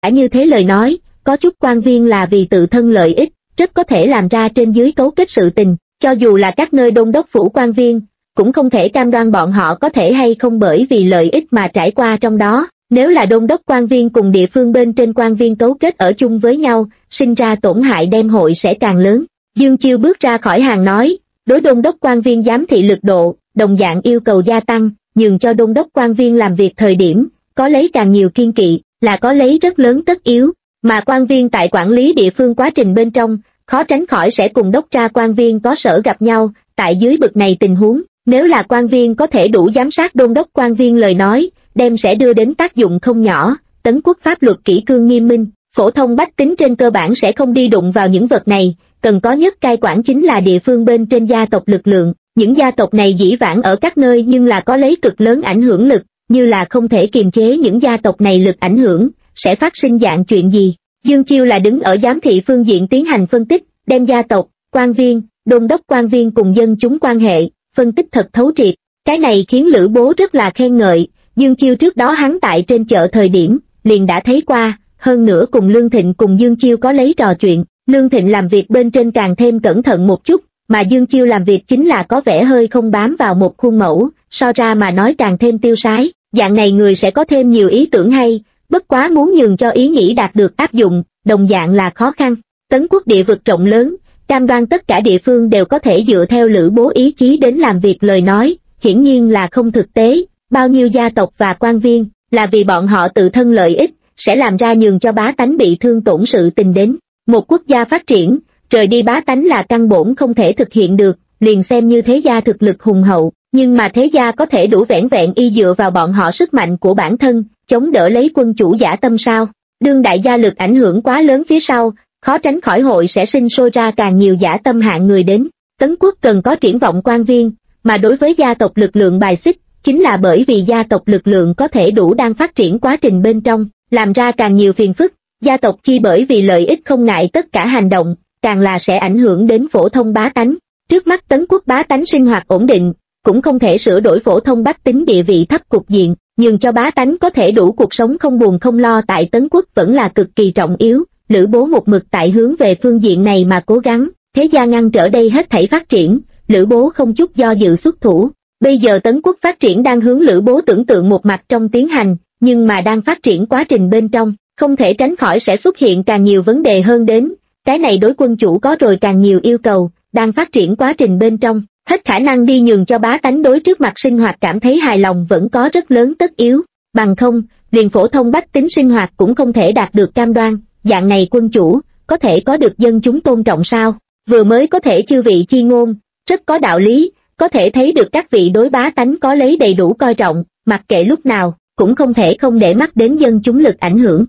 Đã như thế lời nói, có chút quan viên là vì tự thân lợi ích, rất có thể làm ra trên dưới cấu kết sự tình, cho dù là các nơi đôn đốc phủ quan viên, cũng không thể cam đoan bọn họ có thể hay không bởi vì lợi ích mà trải qua trong đó. Nếu là đôn đốc quan viên cùng địa phương bên trên quan viên cấu kết ở chung với nhau, sinh ra tổn hại đem hội sẽ càng lớn. Dương Chiêu bước ra khỏi hàng nói, đối đôn đốc quan viên giám thị lực độ, đồng dạng yêu cầu gia tăng, nhường cho đôn đốc quan viên làm việc thời điểm, có lấy càng nhiều kiên kỵ, là có lấy rất lớn tất yếu, mà quan viên tại quản lý địa phương quá trình bên trong, khó tránh khỏi sẽ cùng đốc tra quan viên có sở gặp nhau, tại dưới bực này tình huống, nếu là quan viên có thể đủ giám sát đôn đốc quan viên lời nói, đem sẽ đưa đến tác dụng không nhỏ. Tấn quốc pháp luật kỷ cương nghiêm minh, phổ thông bách tính trên cơ bản sẽ không đi đụng vào những vật này, cần có nhất cai quản chính là địa phương bên trên gia tộc lực lượng. Những gia tộc này dĩ vãng ở các nơi nhưng là có lấy cực lớn ảnh hưởng lực, như là không thể kiềm chế những gia tộc này lực ảnh hưởng, sẽ phát sinh dạng chuyện gì. Dương Chiêu là đứng ở giám thị phương diện tiến hành phân tích, đem gia tộc, quan viên, đôn đốc quan viên cùng dân chúng quan hệ, phân tích thật thấu triệt. Cái này khiến Lữ Bố rất là khen ngợi. Dương Chiêu trước đó hắn tại trên chợ thời điểm, liền đã thấy qua, hơn nữa cùng Lương Thịnh cùng Dương Chiêu có lấy trò chuyện. Lương Thịnh làm việc bên trên càng thêm cẩn thận một chút, mà Dương Chiêu làm việc chính là có vẻ hơi không bám vào một khuôn mẫu, so ra mà nói càng thêm tiêu sái. Dạng này người sẽ có thêm nhiều ý tưởng hay, bất quá muốn nhường cho ý nghĩ đạt được áp dụng, đồng dạng là khó khăn. Tấn quốc địa vực rộng lớn, cam đoan tất cả địa phương đều có thể dựa theo Lữ Bố ý chí đến làm việc lời nói, hiển nhiên là không thực tế. Bao nhiêu gia tộc và quan viên, là vì bọn họ tự thân lợi ích, sẽ làm ra nhường cho bá tánh bị thương tổn sự tình đến. Một quốc gia phát triển, rời đi bá tánh là căn bổn không thể thực hiện được, liền xem như thế gia thực lực hùng hậu, nhưng mà thế gia có thể đủ vẻn vẹn y dựa vào bọn họ sức mạnh của bản thân, chống đỡ lấy quân chủ dã tâm sao. Đương đại gia lực ảnh hưởng quá lớn phía sau, khó tránh khỏi hội sẽ sinh sôi ra càng nhiều dã tâm hạng người đến. Tấn quốc cần có triển vọng quan viên, mà đối với gia tộc lực lượng bài xích, chính là bởi vì gia tộc lực lượng có thể đủ đang phát triển quá trình bên trong, làm ra càng nhiều phiền phức. Gia tộc chi bởi vì lợi ích không ngại tất cả hành động, càng là sẽ ảnh hưởng đến phổ thông bá tánh. Trước mắt Tấn quốc bá tánh sinh hoạt ổn định, cũng không thể sửa đổi phổ thông bách tính địa vị thấp cục diện, nhưng cho bá tánh có thể đủ cuộc sống không buồn không lo tại Tấn quốc vẫn là cực kỳ trọng yếu. Lữ Bố một mực tại hướng về phương diện này mà cố gắng, thế gia ngăn trở đây hết thảy phát triển, Lữ Bố không chút do dự xuất thủ. Bây giờ Tấn quốc phát triển đang hướng Lữ Bố tưởng tượng một mặt trong tiến hành, nhưng mà đang phát triển quá trình bên trong, không thể tránh khỏi sẽ xuất hiện càng nhiều vấn đề hơn đến. Cái này đối quân chủ có rồi càng nhiều yêu cầu, đang phát triển quá trình bên trong, hết khả năng đi nhường cho bá tánh đối trước mặt sinh hoạt cảm thấy hài lòng vẫn có rất lớn tất yếu, bằng không, liền phổ thông bách tính sinh hoạt cũng không thể đạt được cam đoan. Dạng này quân chủ, có thể có được dân chúng tôn trọng sao? Vừa mới có thể chư vị chi ngôn, rất có đạo lý, có thể thấy được các vị đối bá tánh có lấy đầy đủ coi trọng, mặc kệ lúc nào, cũng không thể không để mắt đến dân chúng lực ảnh hưởng.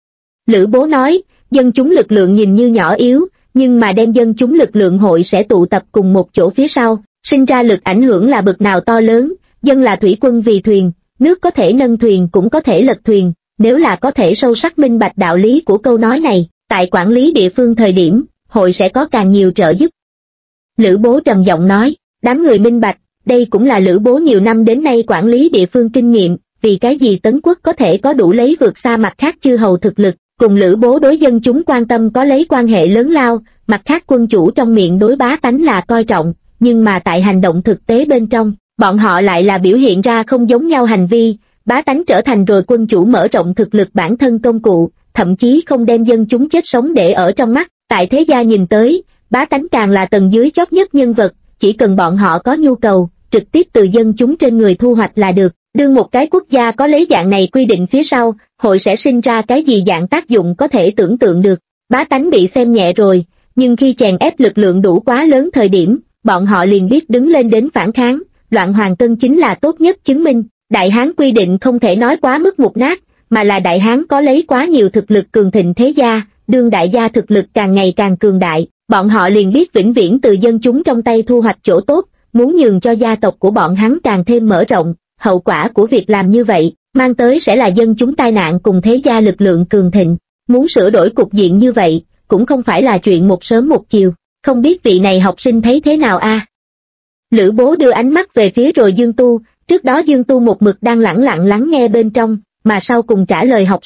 Lữ Bố nói, dân chúng lực lượng nhìn như nhỏ yếu, nhưng mà đem dân chúng lực lượng hội sẽ tụ tập cùng một chỗ phía sau, sinh ra lực ảnh hưởng là bực nào to lớn. Dân là thủy quân vì thuyền, nước có thể nâng thuyền cũng có thể lật thuyền. Nếu là có thể sâu sắc minh bạch đạo lý của câu nói này, tại quản lý địa phương thời điểm, hội sẽ có càng nhiều trợ giúp. Lữ Bố trầm giọng nói, đám người minh bạch, đây cũng là Lữ Bố nhiều năm đến nay quản lý địa phương kinh nghiệm, vì cái gì Tấn quốc có thể có đủ lấy vượt xa mặt khác chư hầu thực lực, cùng Lữ Bố đối dân chúng quan tâm có lấy quan hệ lớn lao, mặt khác quân chủ trong miệng đối bá tánh là coi trọng, nhưng mà tại hành động thực tế bên trong, bọn họ lại là biểu hiện ra không giống nhau hành vi. Bá tánh trở thành rồi quân chủ mở rộng thực lực bản thân công cụ, thậm chí không đem dân chúng chết sống để ở trong mắt. Tại thế gia nhìn tới, bá tánh càng là tầng dưới chót nhất nhân vật, chỉ cần bọn họ có nhu cầu, trực tiếp từ dân chúng trên người thu hoạch là được. Đương một cái quốc gia có lấy dạng này quy định phía sau, hội sẽ sinh ra cái gì dạng tác dụng có thể tưởng tượng được. Bá tánh bị xem nhẹ rồi, nhưng khi chèn ép lực lượng đủ quá lớn thời điểm, bọn họ liền biết đứng lên đến phản kháng, loạn hoàng cân chính là tốt nhất chứng minh. Đại Hán quy định không thể nói quá mức mục nát, mà là Đại Hán có lấy quá nhiều thực lực cường thịnh thế gia, đương đại gia thực lực càng ngày càng cường đại, bọn họ liền biết vĩnh viễn từ dân chúng trong tay thu hoạch chỗ tốt, muốn nhường cho gia tộc của bọn hắn càng thêm mở rộng. Hậu quả của việc làm như vậy, mang tới sẽ là dân chúng tai nạn cùng thế gia lực lượng cường thịnh. Muốn sửa đổi cục diện như vậy, cũng không phải là chuyện một sớm một chiều, không biết vị này học sinh thấy thế nào a? Lữ Bố đưa ánh mắt về phía rồi Dương Tu. Trước đó Dương Tu một mực đang lẳng lặng lắng nghe bên trong, mà sau cùng trả lời học sinh,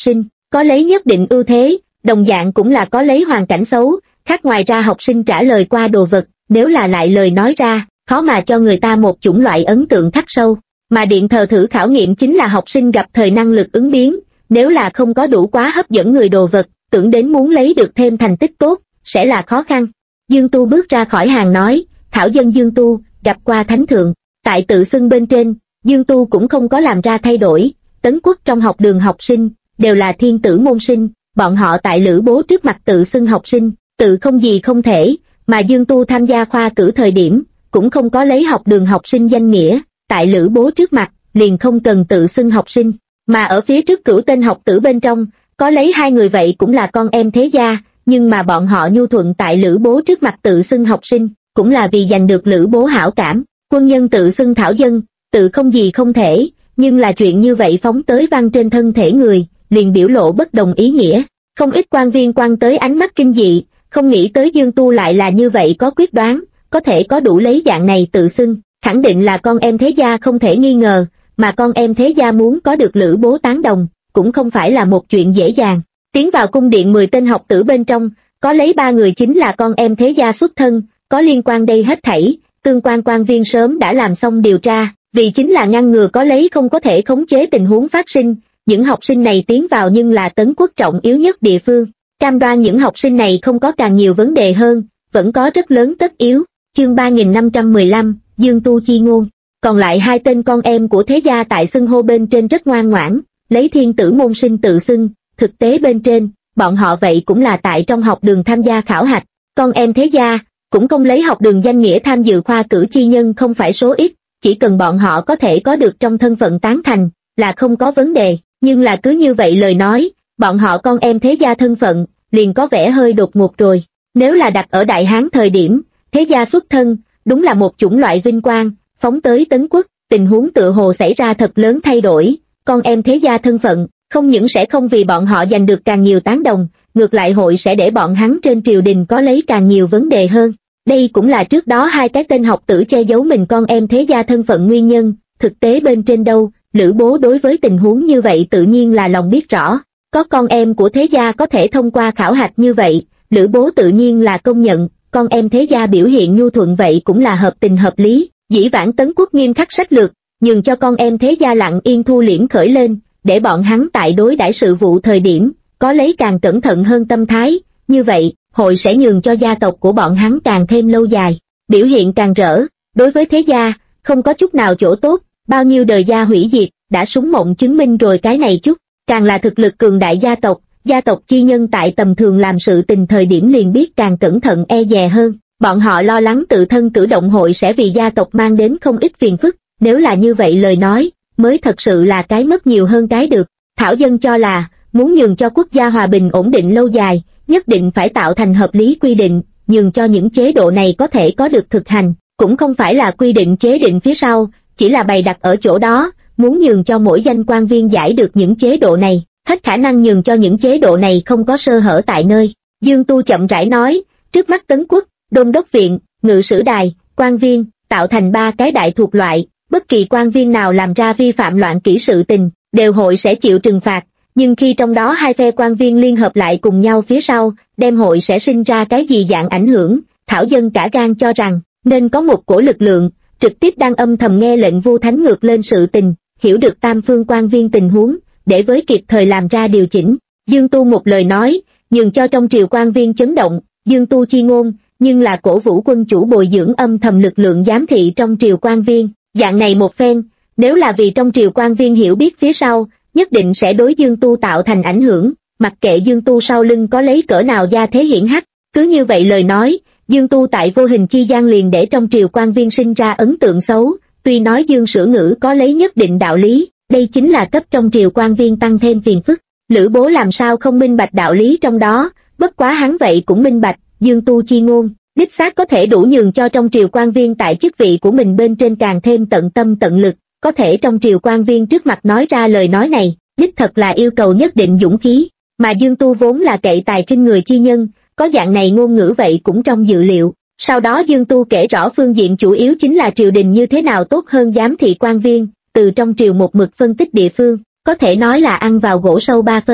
có lấy nhất định ưu thế, đồng dạng cũng là có lấy hoàn cảnh xấu, khác ngoài ra học sinh trả lời qua đồ vật, nếu là lại lời nói ra, khó mà cho người ta một chủng loại ấn tượng khắc sâu. Mà điện thờ thử khảo nghiệm chính là học sinh gặp thời năng lực ứng biến, nếu là không có đủ quá hấp dẫn người đồ vật, tưởng đến muốn lấy được thêm thành tích tốt, sẽ là khó khăn. Dương Tu bước ra khỏi hàng nói, thảo dân Dương Tu, gặp qua thánh thượng. Tại tự xưng bên trên, Dương Tu cũng không có làm ra thay đổi, Tấn Quốc trong học đường học sinh, đều là thiên tử môn sinh, bọn họ tại Lữ Bố trước mặt tự xưng học sinh, tự không gì không thể, mà Dương Tu tham gia khoa cử thời điểm, cũng không có lấy học đường học sinh danh nghĩa, tại Lữ Bố trước mặt, liền không cần tự xưng học sinh, mà ở phía trước cửu tên học tử bên trong, có lấy hai người vậy cũng là con em thế gia, nhưng mà bọn họ nhu thuận tại Lữ Bố trước mặt tự xưng học sinh, cũng là vì giành được Lữ Bố hảo cảm. Quân nhân tự xưng thảo dân, tự không gì không thể, nhưng là chuyện như vậy phóng tới văn trên thân thể người, liền biểu lộ bất đồng ý nghĩa. Không ít quan viên quan tới ánh mắt kinh dị, không nghĩ tới Dương Tu lại là như vậy có quyết đoán, có thể có đủ lấy dạng này tự xưng, khẳng định là con em thế gia không thể nghi ngờ, mà con em thế gia muốn có được Lữ Bố tán đồng, cũng không phải là một chuyện dễ dàng. Tiến vào cung điện 10 tên học tử bên trong, có lấy 3 người chính là con em thế gia xuất thân, có liên quan đây hết thảy, tương quan quan viên sớm đã làm xong điều tra, vì chính là ngăn ngừa có lấy không có thể khống chế tình huống phát sinh, những học sinh này tiến vào nhưng là Tấn Quốc trọng yếu nhất địa phương, cam đoan những học sinh này không có càng nhiều vấn đề hơn, vẫn có rất lớn tất yếu. Chương 3515, Dương Tu chi ngôn. Còn lại 2 tên con em của thế gia tại xưng hô bên trên rất ngoan ngoãn, lấy thiên tử môn sinh tự xưng, thực tế bên trên, bọn họ vậy cũng là tại trong học đường tham gia khảo hạch, con em thế gia, cũng không lấy học đường danh nghĩa tham dự khoa cử chi nhân không phải số ít, chỉ cần bọn họ có thể có được trong thân phận tán thành, là không có vấn đề, nhưng là cứ như vậy lời nói, bọn họ con em thế gia thân phận, liền có vẻ hơi đột ngột rồi. Nếu là đặt ở Đại Hán thời điểm, thế gia xuất thân, đúng là một chủng loại vinh quang, phóng tới Tấn Quốc, tình huống tựa hồ xảy ra thật lớn thay đổi, con em thế gia thân phận, không những sẽ không vì bọn họ giành được càng nhiều tán đồng, ngược lại hội sẽ để bọn hắn trên triều đình có lấy càng nhiều vấn đề hơn. Đây cũng là trước đó 2 cái tên học tử che giấu mình con em thế gia thân phận nguyên nhân, thực tế bên trên đâu, Lữ Bố đối với tình huống như vậy tự nhiên là lòng biết rõ, có con em của thế gia có thể thông qua khảo hạch như vậy, Lữ Bố tự nhiên là công nhận, con em thế gia biểu hiện nhu thuận vậy cũng là hợp tình hợp lý, dĩ vãng Tấn Quốc nghiêm khắc sách lược, nhường cho con em thế gia lặng yên thu liễm khởi lên, để bọn hắn tại đối đãi sự vụ thời điểm, có lấy càng cẩn thận hơn tâm thái, như vậy, hội sẽ nhường cho gia tộc của bọn hắn càng thêm lâu dài, biểu hiện càng rỡ, đối với thế gia, không có chút nào chỗ tốt, bao nhiêu đời gia hủy diệt, đã súng mộng chứng minh rồi cái này chút, càng là thực lực cường đại gia tộc chi nhân tại tầm thường làm sự tình thời điểm liền biết càng cẩn thận e dè hơn, bọn họ lo lắng tự thân cử động hội sẽ vì gia tộc mang đến không ít phiền phức, nếu là như vậy lời nói, mới thật sự là cái mất nhiều hơn cái được. Thảo dân cho là, muốn nhường cho quốc gia hòa bình ổn định lâu dài, nhất định phải tạo thành hợp lý quy định, nhường cho những chế độ này có thể có được thực hành, cũng không phải là quy định chế định phía sau, chỉ là bày đặt ở chỗ đó, muốn nhường cho mỗi danh quan viên giải được những chế độ này, hết khả năng nhường cho những chế độ này không có sơ hở tại nơi. Dương Tu chậm rãi nói, trước mắt Tấn Quốc, Đôn đốc viện, Ngự sử đài, quan viên, tạo thành 3 cái đại thuộc loại, bất kỳ quan viên nào làm ra vi phạm loạn kỷ sự tình, đều hội sẽ chịu trừng phạt, nhưng khi trong đó 2 phe quan viên liên hợp lại cùng nhau phía sau, đem hội sẽ sinh ra cái gì dạng ảnh hưởng, thảo dân cả gan cho rằng, nên có một cổ lực lượng, trực tiếp đang âm thầm nghe lệnh vu thánh ngược lên sự tình, hiểu được tam phương quan viên tình huống, để với kịp thời làm ra điều chỉnh. Dương Tu một lời nói, nhường cho trong triều quan viên chấn động, Dương Tu chi ngôn, nhưng là cổ vũ quân chủ bồi dưỡng âm thầm lực lượng giám thị trong triều quan viên, dạng này một phen, nếu là vì trong triều quan viên hiểu biết phía sau, nhất định sẽ đối Dương Tu tạo thành ảnh hưởng, mặc kệ Dương Tu sau lưng có lấy cỡ nào gia thế hiển hách, cứ như vậy lời nói, Dương Tu tại vô hình chi gian liền để trong triều quan viên sinh ra ấn tượng xấu, tuy nói Dương Sửa Ngữ có lấy nhất định đạo lý, đây chính là cấp trong triều quan viên tăng thêm phiền phức, Lữ Bố làm sao không minh bạch đạo lý trong đó, bất quá hắn vậy cũng minh bạch, Dương Tu chi ngôn, đích xác có thể đủ nhường cho trong triều quan viên tại chức vị của mình bên trên càng thêm tận tâm tận lực, có thể trong triều quan viên trước mặt nói ra lời nói này, đích thật là yêu cầu nhất định dũng khí, mà Dương Tu vốn là cậy tài khinh người chi nhân, có dạng này ngôn ngữ vậy cũng trong dự liệu. Sau đó Dương Tu kể rõ phương diện chủ yếu chính là triều đình như thế nào tốt hơn giám thị quan viên, từ trong triều một mực phân tích địa phương, có thể nói là ăn vào gỗ sâu 3 phân.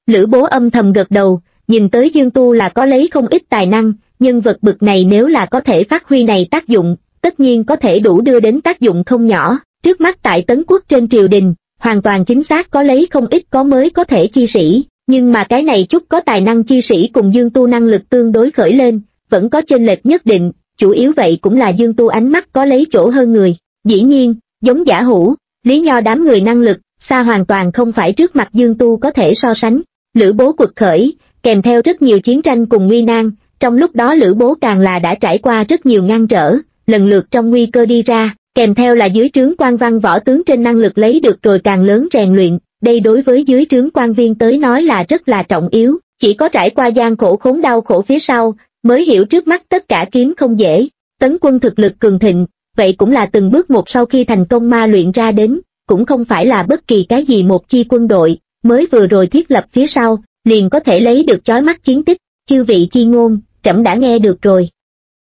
Lữ Bố âm thầm gật đầu, nhìn tới Dương Tu là có lấy không ít tài năng, nhân vật bực này nếu là có thể phát huy này tác dụng, tất nhiên có thể đủ đưa đến tác dụng không nhỏ. Trước mắt tại Tấn Quốc trên triều đình, hoàn toàn chính xác có lấy không ít có mới có thể chi sĩ, nhưng mà cái này chút có tài năng chi sĩ cùng Dương Tu năng lực tương đối khởi lên, vẫn có chênh lệch nhất định, chủ yếu vậy cũng là Dương Tu ánh mắt có lấy chỗ hơn người. Dĩ nhiên, giống Giả Hữu, Lý Nho đám người năng lực, xa hoàn toàn không phải trước mặt Dương Tu có thể so sánh. Lữ Bố quật khởi, kèm theo rất nhiều chiến tranh cùng nguy nan, trong lúc đó Lữ Bố càng là đã trải qua rất nhiều ngăn trở, lần lượt trong nguy cơ đi ra, kèm theo là dưới trướng quan văn võ tướng trên năng lực lấy được rồi càng lớn rèn luyện, đây đối với dưới trướng quan viên tới nói là rất là trọng yếu, chỉ có trải qua gian khổ khốn đau khổ phía sau, mới hiểu trước mắt tất cả kiếm không dễ. Tấn Quân thực lực cường thịnh, vậy cũng là từng bước một sau khi thành công ma luyện ra đến, cũng không phải là bất kỳ cái gì một chi quân đội, mới vừa rồi thiết lập phía sau, liền có thể lấy được chói mắt chiến tích. Chư vị chi ngôn, trẫm đã nghe được rồi.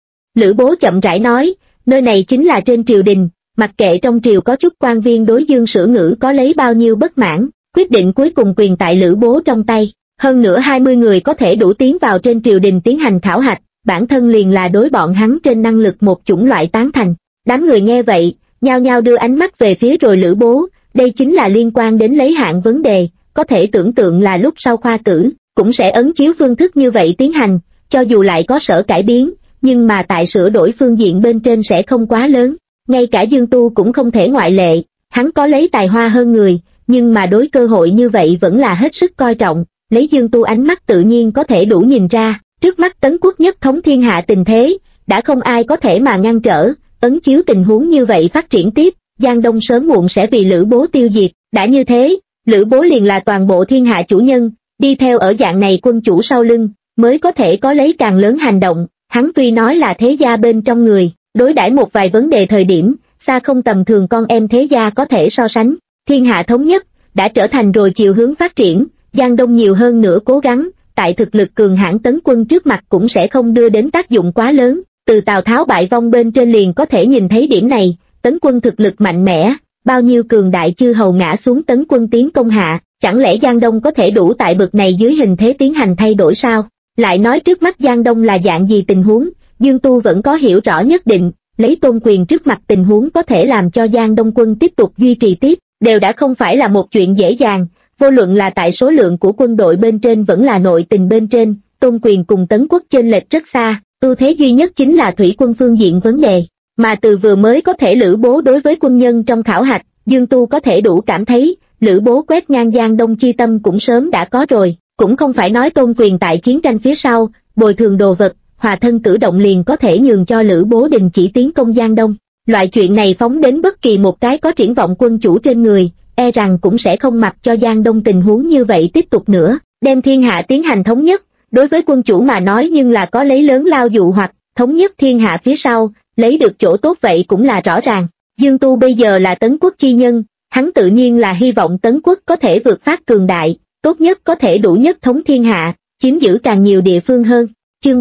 Lữ Bố chậm rãi nói, nơi này chính là trên triều đình, mặc kệ trong triều có chút quan viên đối Dương Sử Ngữ có lấy bao nhiêu bất mãn, quyết định cuối cùng quyền tại Lữ Bố trong tay. Hơn nữa 20 người có thể đủ tiến vào trên triều đình tiến hành khảo hạch, bản thân liền là đối bọn hắn trên năng lực một chủng loại tán thành. Đám người nghe vậy, nhao nhao đưa ánh mắt về phía rồi Lữ Bố, đây chính là liên quan đến lấy hạng vấn đề, có thể tưởng tượng là lúc sau khoa cử, cũng sẽ ấn chiếu phương thức như vậy tiến hành, cho dù lại có sở cải biến, nhưng mà tại sửa đổi phương diện bên trên sẽ không quá lớn. Ngay cả Dương Tu cũng không thể ngoại lệ, hắn có lấy tài hoa hơn người, nhưng mà đối cơ hội như vậy vẫn là hết sức coi trọng, lấy Dương Tu ánh mắt tự nhiên có thể đủ nhìn ra, trước mắt Tấn Quốc nhất thống thiên hạ tình thế, đã không ai có thể mà ngăn trở, ấn chiếu tình huống như vậy phát triển tiếp, Giang Đông sớm muộn sẽ vì Lữ Bố tiêu diệt, đã như thế, Lữ Bố liền là toàn bộ thiên hạ chủ nhân, đi theo ở dạng này quân chủ sau lưng, mới có thể có lấy càng lớn hành động. Hắn tuy nói là thế gia bên trong người, đối đãi một vài vấn đề thời điểm, xa không tầm thường con em thế gia có thể so sánh. Thiên hạ thống nhất, đã trở thành rồi chiều hướng phát triển, Giang Đông nhiều hơn nữa cố gắng, tại thực lực cường hãn Tấn Quân trước mặt cũng sẽ không đưa đến tác dụng quá lớn. Từ Tào Tháo bại vong bên trên liền có thể nhìn thấy điểm này, Tấn Quân thực lực mạnh mẽ, bao nhiêu cường đại chư hầu ngã xuống Tấn Quân tiến công hạ, chẳng lẽ Giang Đông có thể đủ tại bực này dưới hình thế tiến hành thay đổi sao? Lại nói trước mắt Giang Đông là dạng gì tình huống, Dương Tu vẫn có hiểu rõ nhất định, lấy Tôn Quyền trước mặt tình huống có thể làm cho Giang Đông quân tiếp tục duy trì tiếp, đều đã không phải là một chuyện dễ dàng, vô luận là tại số lượng của quân đội bên trên vẫn là nội tình bên trên, Tôn Quyền cùng Tấn Quốc chênh lệch rất xa, ưu thế duy nhất chính là thủy quân phương diện vấn đề, mà từ vừa mới có thể Lữ Bố đối với quân nhân trong khảo hạch, Dương Tu có thể đủ cảm thấy, Lữ Bố quét ngang Giang Đông chi tâm cũng sớm đã có rồi. Cũng không phải nói Tôn Quyền tại chiến tranh phía sau, bồi thường đồ vật, hòa thân cử động liền có thể nhường cho Lữ Bố đình chỉ tiến công Giang Đông. Loại chuyện này phóng đến bất kỳ một cái có triển vọng quân chủ trên người, e rằng cũng sẽ không mặc cho Giang Đông tình huống như vậy tiếp tục nữa. Đem thiên hạ tiến hành thống nhất, đối với quân chủ mà nói nhưng là có lấy lớn lao dụ hoặc, thống nhất thiên hạ phía sau, lấy được chỗ tốt vậy cũng là rõ ràng. Dương Tu bây giờ là Tấn Quốc chi nhân, hắn tự nhiên là hy vọng Tấn Quốc có thể vượt phát cường đại, tốt nhất có thể đủ nhất thống thiên hạ, chiếm giữ càng nhiều địa phương hơn. Chương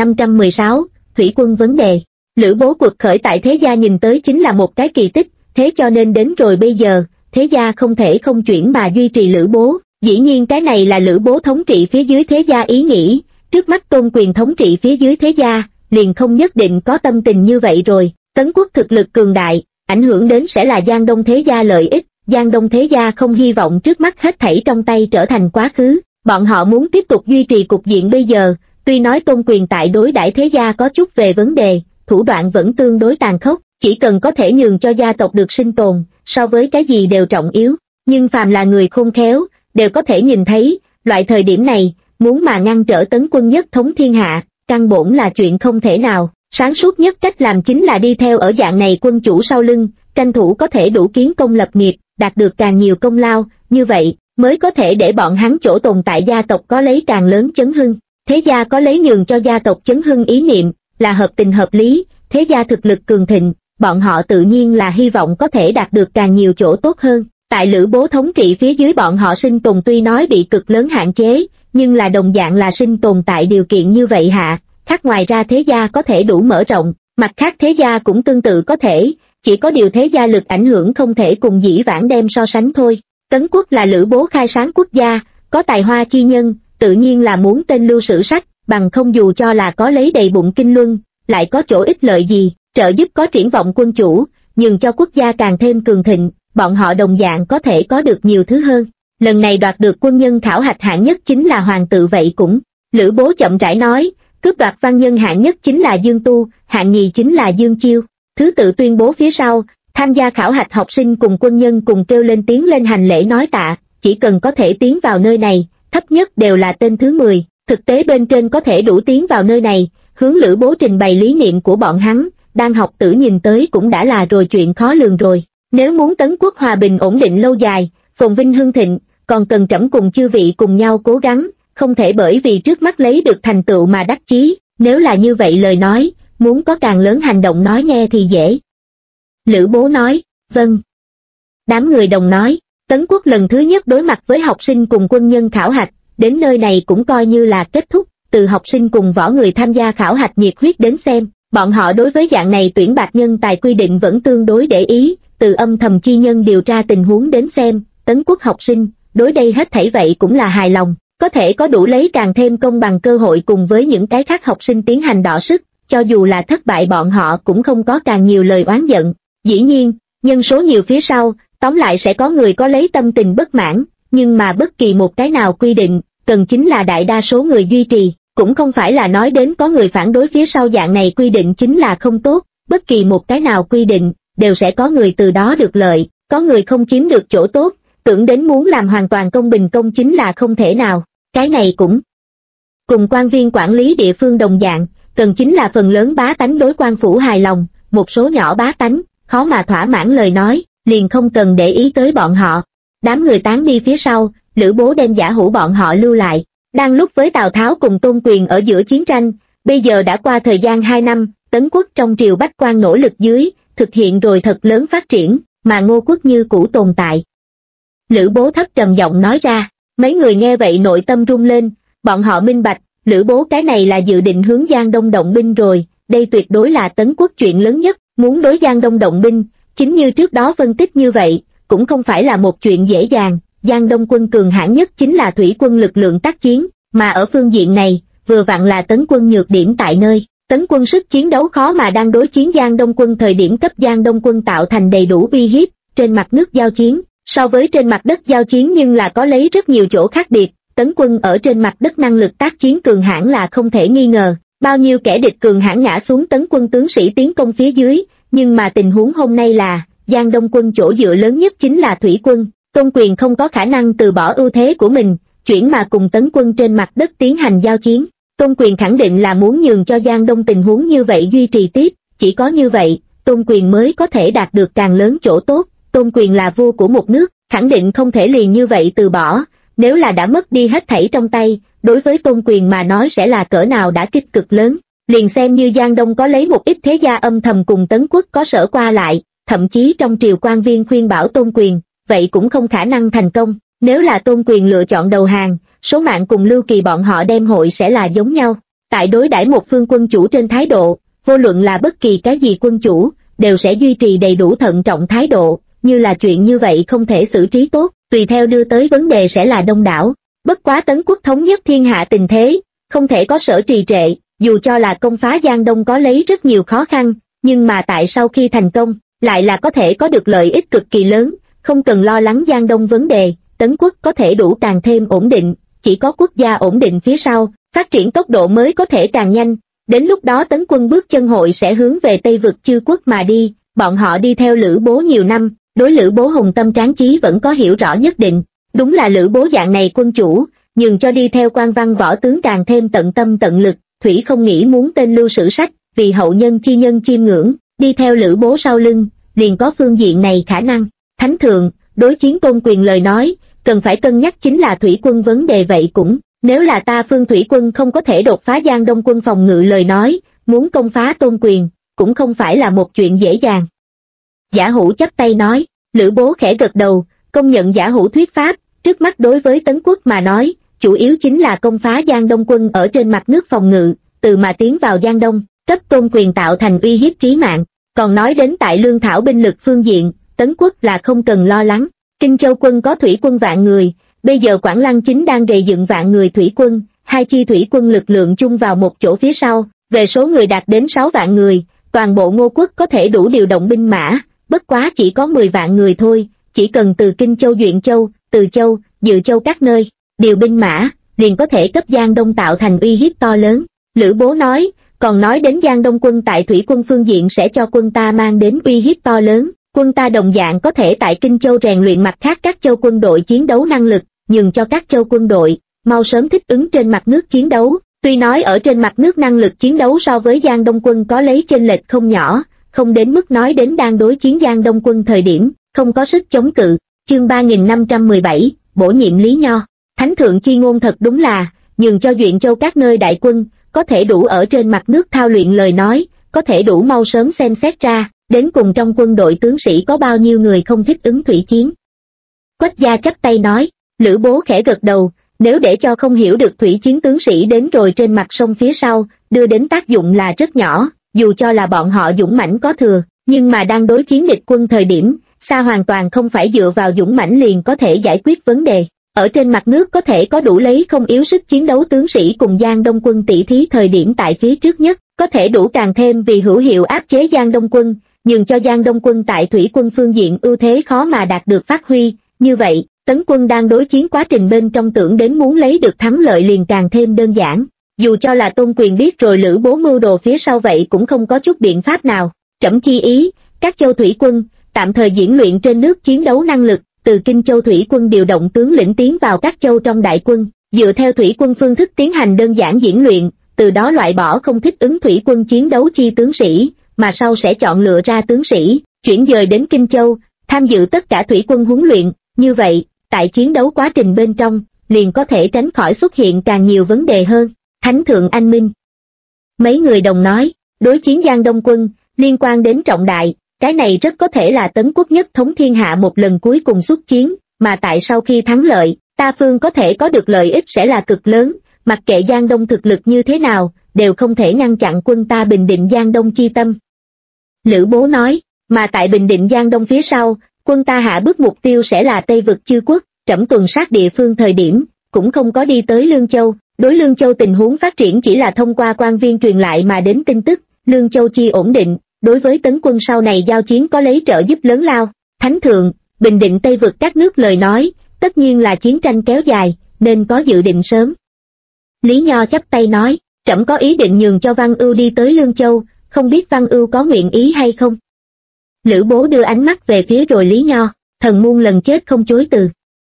3516, Thủy quân vấn đề. Lữ Bố quật khởi tại thế gia nhìn tới chính là một cái kỳ tích, thế cho nên đến rồi bây giờ, thế gia không thể không chuyển mà duy trì Lữ Bố. Dĩ nhiên cái này là Lữ Bố thống trị phía dưới thế gia ý nghĩ, trước mắt Tôn Quyền thống trị phía dưới thế gia, liền không nhất định có tâm tình như vậy rồi. Tấn Quốc thực lực cường đại, ảnh hưởng đến sẽ là Giang Đông thế gia lợi ích. Giang Đông thế gia không hy vọng trước mắt hết thảy trong tay trở thành quá khứ, bọn họ muốn tiếp tục duy trì cục diện bây giờ, tuy nói Tôn Quyền tại đối đãi thế gia có chút về vấn đề, thủ đoạn vẫn tương đối tàn khốc, chỉ cần có thể nhường cho gia tộc được sinh tồn, so với cái gì đều trọng yếu, nhưng phàm là người khôn khéo, đều có thể nhìn thấy, loại thời điểm này, muốn mà ngăn trở Tấn Quân nhất thống thiên hạ, căn bổn là chuyện không thể nào, sáng suốt nhất cách làm chính là đi theo ở dạng này quân chủ sau lưng, tranh thủ có thể đủ kiến công lập nghiệp, đạt được càng nhiều công lao, như vậy, mới có thể để bọn hắn chỗ tồn tại gia tộc có lấy càng lớn chấn hưng. Thế gia có lấy nhường cho gia tộc chấn hưng ý niệm, là hợp tình hợp lý, thế gia thực lực cường thịnh, bọn họ tự nhiên là hy vọng có thể đạt được càng nhiều chỗ tốt hơn. Tại Lữ Bố thống trị phía dưới bọn họ sinh tồn tuy nói bị cực lớn hạn chế, nhưng là đồng dạng là sinh tồn tại điều kiện như vậy hạ, khác ngoài ra thế gia có thể đủ mở rộng, mặt khác thế gia cũng tương tự có thể, chỉ có điều thế gia lực ảnh hưởng không thể cùng dĩ vãng đem so sánh thôi. Tấn Quốc là Lữ Bố khai sáng quốc gia, có tài hoa chi nhân, tự nhiên là muốn tên lưu sử sách, bằng không dù cho là có lấy đầy bụng kinh luân, lại có chỗ ích lợi gì, trợ giúp có triển vọng quân chủ, nhưng cho quốc gia càng thêm cường thịnh, bọn họ đồng dạng có thể có được nhiều thứ hơn. Lần này đoạt được quân nhân khảo hạch hạng nhất chính là hoàng tự vậy cũng. Lữ Bố chậm rãi nói, cướp đoạt văn nhân hạng nhất chính là Dương Tu, hạng nhì chính là Dương Chiêu. Thứ tự tuyên bố phía sau, tham gia khảo hạch học sinh cùng quân nhân cùng kêu lên tiếng lên hành lễ nói tạ, chỉ cần có thể tiến vào nơi này, thấp nhất đều là tên thứ 10. Thực tế bên trên có thể đủ tiến vào nơi này, hướng Lữ Bố trình bày lý niệm của bọn hắn, đang học tử nhìn tới cũng đã là rồi chuyện khó lường rồi. Nếu muốn Tấn quốc hòa bình ổn định lâu dài, phồn vinh hưng thịnh, còn cần trẫm cùng chư vị cùng nhau cố gắng, không thể bởi vì trước mắt lấy được thành tựu mà đắc chí, nếu là như vậy lời nói, muốn có càng lớn hành động nói nghe thì dễ. Lữ Bố nói, vâng. Đám người đồng nói, Tấn quốc lần thứ nhất đối mặt với học sinh cùng quân nhân khảo hạch, đến nơi này cũng coi như là kết thúc, từ học sinh cùng võ người tham gia khảo hạch nhiệt huyết đến xem, bọn họ đối với dạng này tuyển bạt nhân tài quy định vẫn tương đối để ý, từ âm thầm chi nhân điều tra tình huống đến xem, Tấn quốc học sinh, đối đây hết thảy vậy cũng là hài lòng, có thể có đủ lấy càng thêm công bằng cơ hội cùng với những cái khác học sinh tiến hành đọ sức, cho dù là thất bại bọn họ cũng không có càng nhiều lời oán giận. Dĩ nhiên, nhân số nhiều phía sau, tóm lại sẽ có người có lấy tâm tình bất mãn, nhưng mà bất kỳ một cái nào quy định, cần chính là đại đa số người duy trì, cũng không phải là nói đến có người phản đối phía sau dạng này quy định chính là không tốt, bất kỳ một cái nào quy định, đều sẽ có người từ đó được lợi, có người không chiếm được chỗ tốt, tưởng đến muốn làm hoàn toàn công bình công chính là không thể nào, cái này cũng cùng quan viên quản lý địa phương đồng dạng, cần chính là phần lớn bá tánh đối quan phủ hài lòng, một số nhỏ bá tánh, khó mà thỏa mãn lời nói, liền không cần để ý tới bọn họ. Đám người tán đi phía sau, Lữ Bố đem giả hủ bọn họ lưu lại, đang lúc với Tào Tháo cùng Tôn Quyền ở giữa chiến tranh, bây giờ đã qua thời gian 2 năm, Tấn quốc trong triều bách quan nỗ lực dưới, thực hiện rồi thật lớn phát triển, mà Ngô quốc như cũ tồn tại. Lữ Bố thấp trầm giọng nói ra, mấy người nghe vậy nội tâm rung lên, bọn họ minh bạch, Lữ Bố cái này là dự định hướng Giang Đông động binh rồi, đây tuyệt đối là Tấn quốc chuyện lớn nhất, muốn đối Giang Đông động binh, chính như trước đó phân tích như vậy, cũng không phải là một chuyện dễ dàng, Giang Đông quân cường hãn nhất chính là thủy quân lực lượng tác chiến, mà ở phương diện này, vừa vặn là Tấn quân nhược điểm tại nơi, Tấn quân sức chiến đấu khó mà đang đối chiến Giang Đông quân thời điểm cấp Giang Đông quân tạo thành đầy đủ uy hiếp, trên mặt nước giao chiến, so với trên mặt đất giao chiến nhưng là có lấy rất nhiều chỗ khác biệt, Tấn quân ở trên mặt đất năng lực tác chiến cường hãn là không thể nghi ngờ, bao nhiêu kẻ địch cường hãn ngã xuống Tấn quân tướng sĩ tiến công phía dưới, nhưng mà tình huống hôm nay là, Giang Đông quân chỗ dựa lớn nhất chính là thủy quân, Tôn Quyền không có khả năng từ bỏ ưu thế của mình, chuyển mà cùng Tấn quân trên mặt đất tiến hành giao chiến. Tôn Quyền khẳng định là muốn nhường cho Giang Đông tình huống như vậy duy trì tiếp, chỉ có như vậy, Tôn Quyền mới có thể đạt được càng lớn chỗ tốt, Tôn Quyền là vua của một nước, khẳng định không thể liền như vậy từ bỏ, nếu là đã mất đi hết thảy trong tay, đối với Tôn Quyền mà nói sẽ là cỡ nào đã kích cực lớn, liền xem như Giang Đông có lấy một ít thế gia âm thầm cùng Tấn quốc có sở qua lại, thậm chí trong triều quan viên khuyên bảo Tôn Quyền, vậy cũng không khả năng thành công, nếu là Tôn Quyền lựa chọn đầu hàng, số mạng cùng Lưu Kỳ bọn họ đem hội sẽ là giống nhau. Tại đối đãi một phương quân chủ trên thái độ, vô luận là bất kỳ cái gì quân chủ, đều sẽ duy trì đầy đủ thận trọng thái độ, như là chuyện như vậy không thể xử trí tốt, tùy theo đưa tới vấn đề sẽ là đông đảo. Bất quá Tấn quốc thống nhất thiên hạ tình thế, không thể có sở trì trệ, dù cho là công phá Giang Đông có lấy rất nhiều khó khăn, nhưng mà tại sau khi thành công, lại là có thể có được lợi ích cực kỳ lớn, không cần lo lắng Giang Đông vấn đề, Tấn quốc có thể đủ càng thêm ổn định, chỉ có quốc gia ổn định phía sau, phát triển tốc độ mới có thể càng nhanh, đến lúc đó Tấn quân bước chân hội sẽ hướng về Tây vực chư quốc mà đi, bọn họ đi theo Lữ Bố nhiều năm, đối Lữ Bố hùng tâm tráng chí vẫn có hiểu rõ nhất định, đúng là Lữ Bố dạng này quân chủ, nhường cho đi theo quan văn võ tướng càng thêm tận tâm tận lực, Thủy không nghĩ muốn tên lưu sử sách, vì hậu nhân chi nhân chiêm ngưỡng, đi theo Lữ Bố sau lưng, liền có phương diện này khả năng. Thánh thượng, đối chiến Tôn Quyền lời nói, cần phải cân nhắc chính là thủy quân vấn đề vậy cũng, nếu là ta phương thủy quân không có thể đột phá Giang Đông quân phòng ngự lời nói, muốn công phá Tôn Quyền, cũng không phải là một chuyện dễ dàng. Giả Hủ chắp tay nói, Lữ Bố khẽ gật đầu, công nhận Giả Hủ thuyết pháp, trước mắt đối với Tấn quốc mà nói, chủ yếu chính là công phá Giang Đông quân ở trên mặt nước phòng ngự, từ mà tiến vào Giang Đông, cấp Tôn Quyền tạo thành uy hiếp trí mạng, còn nói đến tại lương thảo binh lực phương diện, Tấn quốc là không cần lo lắng, Kinh Châu quân có thủy quân vạn người, Bây giờ Quảng Lăng chính đang gầy dựng vạn người thủy quân, hai chi thủy quân lực lượng chung vào một chỗ phía sau, về số người đạt đến 6 vạn người, toàn bộ Ngô quốc có thể đủ điều động binh mã, bất quá chỉ có 10 vạn người thôi, chỉ cần từ Kinh Châu, Duyện Châu, Từ Châu, Dự Châu các nơi, điều binh mã, liền có thể cấp Giang Đông tạo thành uy hiếp to lớn. Lữ Bố nói, còn nói đến Giang Đông quân tại thủy quân phương diện sẽ cho quân ta mang đến uy hiếp to lớn, quân ta đồng dạng có thể tại Kinh Châu rèn luyện mặt khác các châu quân đội chiến đấu năng lực, nhường cho các châu quân đội mau sớm thích ứng trên mặt nước chiến đấu. Tuy nói ở trên mặt nước năng lực chiến đấu so với Giang Đông quân có lấy chênh lệch không nhỏ, không đến mức nói đến đang đối chiến Giang Đông quân thời điểm không có sức chống cự. Chương 3517, bổ nhiệm Lý Nho. Thánh thượng chi ngôn thật đúng là, nhường cho Duyện Châu các nơi đại quân có thể đủ ở trên mặt nước thao luyện lời nói, có thể đủ mau sớm xem xét ra, đến cùng trong quân đội tướng sĩ có bao nhiêu người không thích ứng thủy chiến. Quách gia chắp tay nói, Lữ Bố khẽ gật đầu, nếu để cho không hiểu được thủy chiến tướng sĩ đến rồi trên mặt sông phía sau, đưa đến tác dụng là rất nhỏ, dù cho là bọn họ dũng mãnh có thừa, nhưng mà đang đối chiến địch quân thời điểm, xa hoàn toàn không phải dựa vào dũng mãnh liền có thể giải quyết vấn đề. Ở trên mặt nước có thể có đủ lấy không yếu sức chiến đấu tướng sĩ cùng Giang Đông quân tỷ thí thời điểm tại phía trước nhất, có thể đủ càng thêm vì hữu hiệu áp chế Giang Đông quân, nhường cho Giang Đông quân tại thủy quân phương diện ưu thế khó mà đạt được phát huy. Như vậy, tấn quân đang đối chiến quá trình bên trong tưởng đến muốn lấy được thắng lợi liền càng thêm đơn giản. Dù cho là Tôn Quyền biết rồi Lữ Bố mưu đồ phía sau vậy cũng không có chút biện pháp nào. Trẫm chi ý, các châu thủy quân tạm thời diễn luyện trên nước chiến đấu năng lực, từ Kinh Châu thủy quân điều động tướng lĩnh tiến vào các châu trong đại quân, dựa theo thủy quân phương thức tiến hành đơn giản diễn luyện, từ đó loại bỏ không thích ứng thủy quân chiến đấu chi tướng sĩ, mà sau sẽ chọn lựa ra tướng sĩ, chuyển dời đến Kinh Châu, tham dự tất cả thủy quân huấn luyện. Như vậy, tại chiến đấu quá trình bên trong, liền có thể tránh khỏi xuất hiện càng nhiều vấn đề hơn. Thánh thượng anh minh. Mấy người đồng nói, đối chiến Giang Đông quân, liên quan đến trọng đại, cái này rất có thể là Tấn quốc nhất thống thiên hạ một lần cuối cùng xuất chiến, mà tại sau khi thắng lợi, ta phương có thể có được lợi ích sẽ là cực lớn, mặc kệ Giang Đông thực lực như thế nào, đều không thể ngăn chặn quân ta bình định Giang Đông chi tâm. Lữ Bố nói, mà tại bình định Giang Đông phía sau, quân ta hạ bước mục tiêu sẽ là Tây vực chư quốc. Trẫm tuần sát địa phương thời điểm, cũng không có đi tới Lương Châu, đối Lương Châu tình huống phát triển chỉ là thông qua quan viên truyền lại mà đến tin tức, Lương Châu chi ổn định, đối với tấn quân sau này giao chiến có lấy trợ giúp lớn lao. Thánh thượng, bình định Tây vực các nước lời nói, tất nhiên là chiến tranh kéo dài, nên có dự định sớm. Lý Nho chắp tay nói, trẫm có ý định nhường cho Văn Ưu đi tới Lương Châu, không biết Văn Ưu có nguyện ý hay không. Lữ Bố đưa ánh mắt về phía rồi Lý Nho, thần muôn lần chết không chối từ.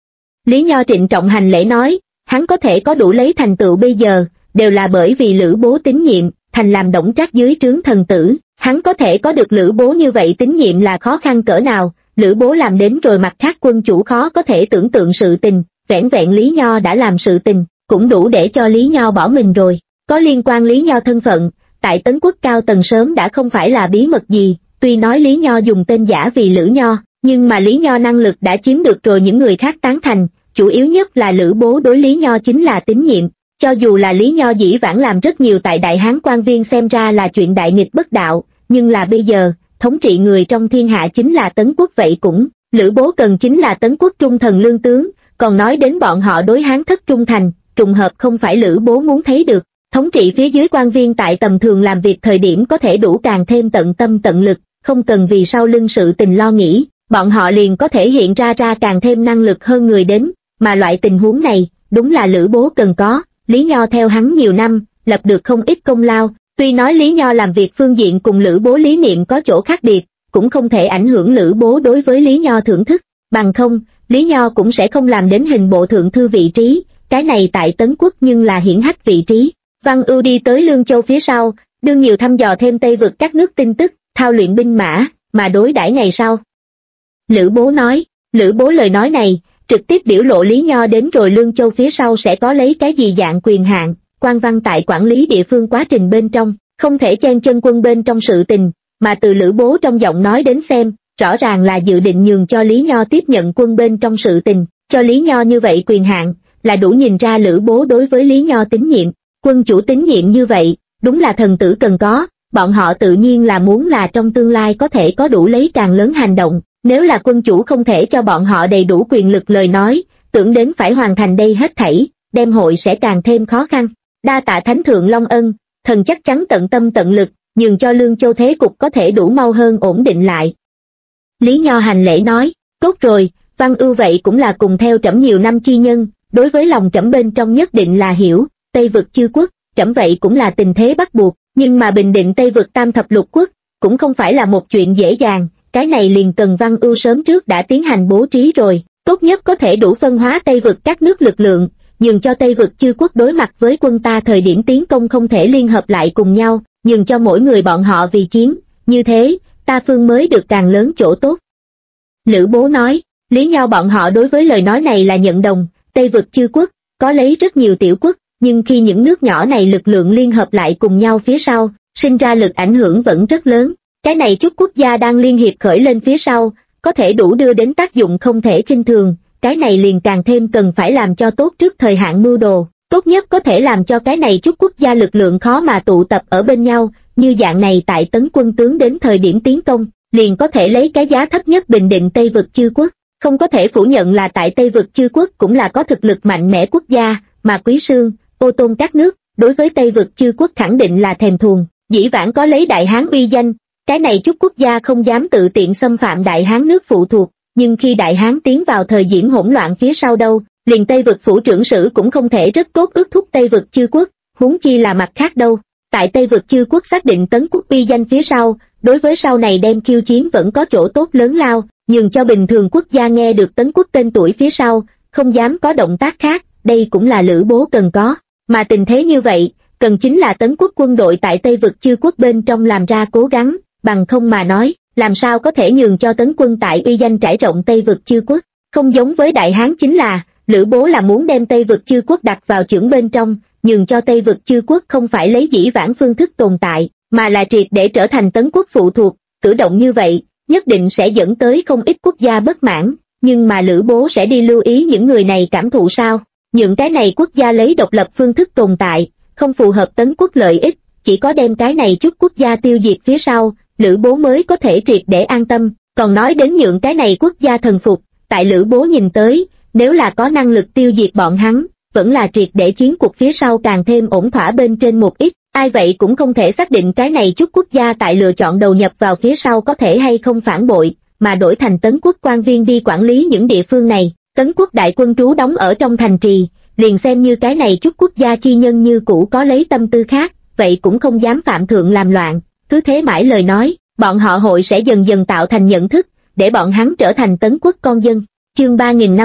Lý Nho trịnh trọng hành lễ nói, hắn có thể có đủ lấy thành tựu bây giờ, đều là bởi vì Lữ Bố tín nhiệm, thành làm Đổng Trác dưới trướng thần tử, hắn có thể có được Lữ Bố như vậy tín nhiệm là khó khăn cỡ nào, Lữ Bố làm đến rồi mặt khác quân chủ khó có thể tưởng tượng sự tình, vẻn vẹn Lý Nho đã làm sự tình, cũng đủ để cho Lý Nho bỏ mình rồi. Có liên quan Lý Nho thân phận, tại Tấn quốc cao tầng sớm đã không phải là bí mật gì, tuy nói Lý Nho dùng tên giả vì Lữ Nho, nhưng mà Lý Nho năng lực đã chiếm được rồi những người khác tán thành, chủ yếu nhất là Lữ Bố đối Lý Nho chính là tín nhiệm, cho dù là Lý Nho dĩ vãng làm rất nhiều tại Đại Hán quan viên xem ra là chuyện đại nghịch bất đạo, nhưng là bây giờ, thống trị người trong thiên hạ chính là Tấn quốc vậy cũng, Lữ Bố cần chính là Tấn quốc trung thần lương tướng, còn nói đến bọn họ đối Hán thất trung thành, trùng hợp không phải Lữ Bố muốn thấy được, thống trị phía dưới quan viên tại tầm thường làm việc thời điểm có thể đủ càng thêm tận tâm tận lực, không cần vì sau lưng sự tình lo nghĩ, bọn họ liền có thể hiện ra càng thêm năng lực hơn người đến, mà loại tình huống này, đúng là Lữ Bố cần có. Lý Nho theo hắn nhiều năm, lập được không ít công lao, tuy nói Lý Nho làm việc phương diện cùng Lữ Bố lý niệm có chỗ khác biệt, cũng không thể ảnh hưởng Lữ Bố đối với Lý Nho thưởng thức, bằng không, Lý Nho cũng sẽ không làm đến hình bộ thượng thư vị trí, cái này tại Tấn quốc nhưng là hiển hách vị trí. Văn Ưu đi tới Lương Châu phía sau, đương nhiều thăm dò thêm Tây vực các nước tin tức, thao luyện binh mã, mà đối đãi ngày sau. Lữ Bố nói, Lữ Bố lời nói này, trực tiếp biểu lộ Lý Nho đến rồi Lương Châu phía sau sẽ có lấy cái gì dạng quyền hạn, quan văn tại quản lý địa phương quá trình bên trong, không thể chen chân quân bên trong sự tình, mà từ Lữ Bố trong giọng nói đến xem, rõ ràng là dự định nhường cho Lý Nho tiếp nhận quân bên trong sự tình, cho Lý Nho như vậy quyền hạn, là đủ nhìn ra Lữ Bố đối với Lý Nho tín nhiệm, quân chủ tín nhiệm như vậy, đúng là thần tử cần có, bọn họ tự nhiên là muốn là trong tương lai có thể có đủ lấy càng lớn hành động. Nếu là quân chủ không thể cho bọn họ đầy đủ quyền lực lời nói, tưởng đến phải hoàn thành đây hết thảy, đem hội sẽ càng thêm khó khăn. Đa tạ Thánh Thượng Long ân, thần chắc chắn tận tâm tận lực, nhường cho Lương Châu thế cục có thể đủ mau hơn ổn định lại. Lý Nho hành lễ nói, tốt rồi, Văn Ưu vậy cũng là cùng theo trẫm nhiều năm chi nhân, đối với lòng trẫm bên trong nhất định là hiểu, Tây vực chư quốc, trẫm vậy cũng là tình thế bắt buộc, nhưng mà bình định Tây vực tam thập lục quốc, cũng không phải là một chuyện dễ dàng, cái này liền cần Văn Ưu sớm trước đã tiến hành bố trí rồi, tốt nhất có thể đủ phân hóa Tây vực các nước lực lượng, nhường cho Tây vực chư quốc đối mặt với quân ta thời điểm tiến công không thể liên hợp lại cùng nhau, nhường cho mỗi người bọn họ vì chiến, như thế, ta phương mới được càng lớn chỗ tốt. Lữ Bố nói, Lý Nho bọn họ đối với lời nói này là nhận đồng, Tây vực chư quốc, có lấy rất nhiều tiểu quốc, nhưng khi những nước nhỏ này lực lượng liên hợp lại cùng nhau phía sau, sinh ra lực ảnh hưởng vẫn rất lớn. Cái này chút quốc gia đang liên hiệp khởi lên phía sau, có thể đủ đưa đến tác dụng không thể khinh thường, cái này liền càng thêm cần phải làm cho tốt trước thời hạn mưu đồ, tốt nhất có thể làm cho cái này chút quốc gia lực lượng khó mà tụ tập ở bên nhau, như dạng này tại tấn quân tướng đến thời điểm tiến công, liền có thể lấy cái giá thấp nhất bình định Tây vực chư quốc. Không có thể phủ nhận là tại Tây vực chư quốc cũng là có thực lực mạnh mẽ quốc gia, mà Quý Sương, Ô Tôn các nước, đối với Tây vực chư quốc khẳng định là thèm thuồng, dĩ vãng có lấy Đại Hán uy danh, cái này chút quốc gia không dám tự tiện xâm phạm Đại Hán nước phụ thuộc, nhưng khi Đại Hán tiến vào thời điểm hỗn loạn phía sau đâu, liền Tây vực phủ trưởng sử cũng không thể rất tốt ước thúc Tây vực chư quốc, huống chi là mặt khác đâu. Tại Tây vực chư quốc xác định tấn quốc uy danh phía sau, đối với sau này đem khiêu chiến vẫn có chỗ tốt lớn lao, nhường cho bình thường quốc gia nghe được tấn quốc tên tuổi phía sau, không dám có động tác khác, đây cũng là Lữ Bố cần có. Mà tình thế như vậy, cần chính là tấn quốc quân đội tại Tây vực chư quốc bên trong làm ra cố gắng, bằng không mà nói, làm sao có thể nhường cho tấn quân tại uy danh trải rộng Tây vực chư quốc. Không giống với Đại Hán chính là, Lữ Bố là muốn đem Tây vực chư quốc đặt vào chưởng bên trong, nhường cho Tây vực chư quốc không phải lấy dĩ vãng phương thức tồn tại, mà là triệt để trở thành tấn quốc phụ thuộc, cử động như vậy, nhất định sẽ dẫn tới không ít quốc gia bất mãn, nhưng mà Lữ Bố sẽ đi lưu ý những người này cảm thụ sao? Những cái này quốc gia lấy độc lập phương thức tồn tại, không phù hợp tấn quốc lợi ích, chỉ có đem cái này chút quốc gia tiêu diệt phía sau, Lữ Bố mới có thể triệt để an tâm, còn nói đến những cái này quốc gia thần phục, tại Lữ Bố nhìn tới, nếu là có năng lực tiêu diệt bọn hắn, vẫn là triệt để chiến cuộc phía sau càng thêm ổn thỏa bên trên một ít, ai vậy cũng không thể xác định cái này chút quốc gia tại lựa chọn đầu nhập vào phía sau có thể hay không phản bội, mà đổi thành tấn quốc quan viên đi quản lý những địa phương này, tấn quốc đại quân trú đóng ở trong thành trì, liền xem như cái này chút quốc gia chi nhân như cũ có lấy tâm tư khác, vậy cũng không dám phạm thượng làm loạn, cứ thế mãi lời nói, bọn họ hội sẽ dần dần tạo thành nhận thức, để bọn hắn trở thành tấn quốc con dân. Chương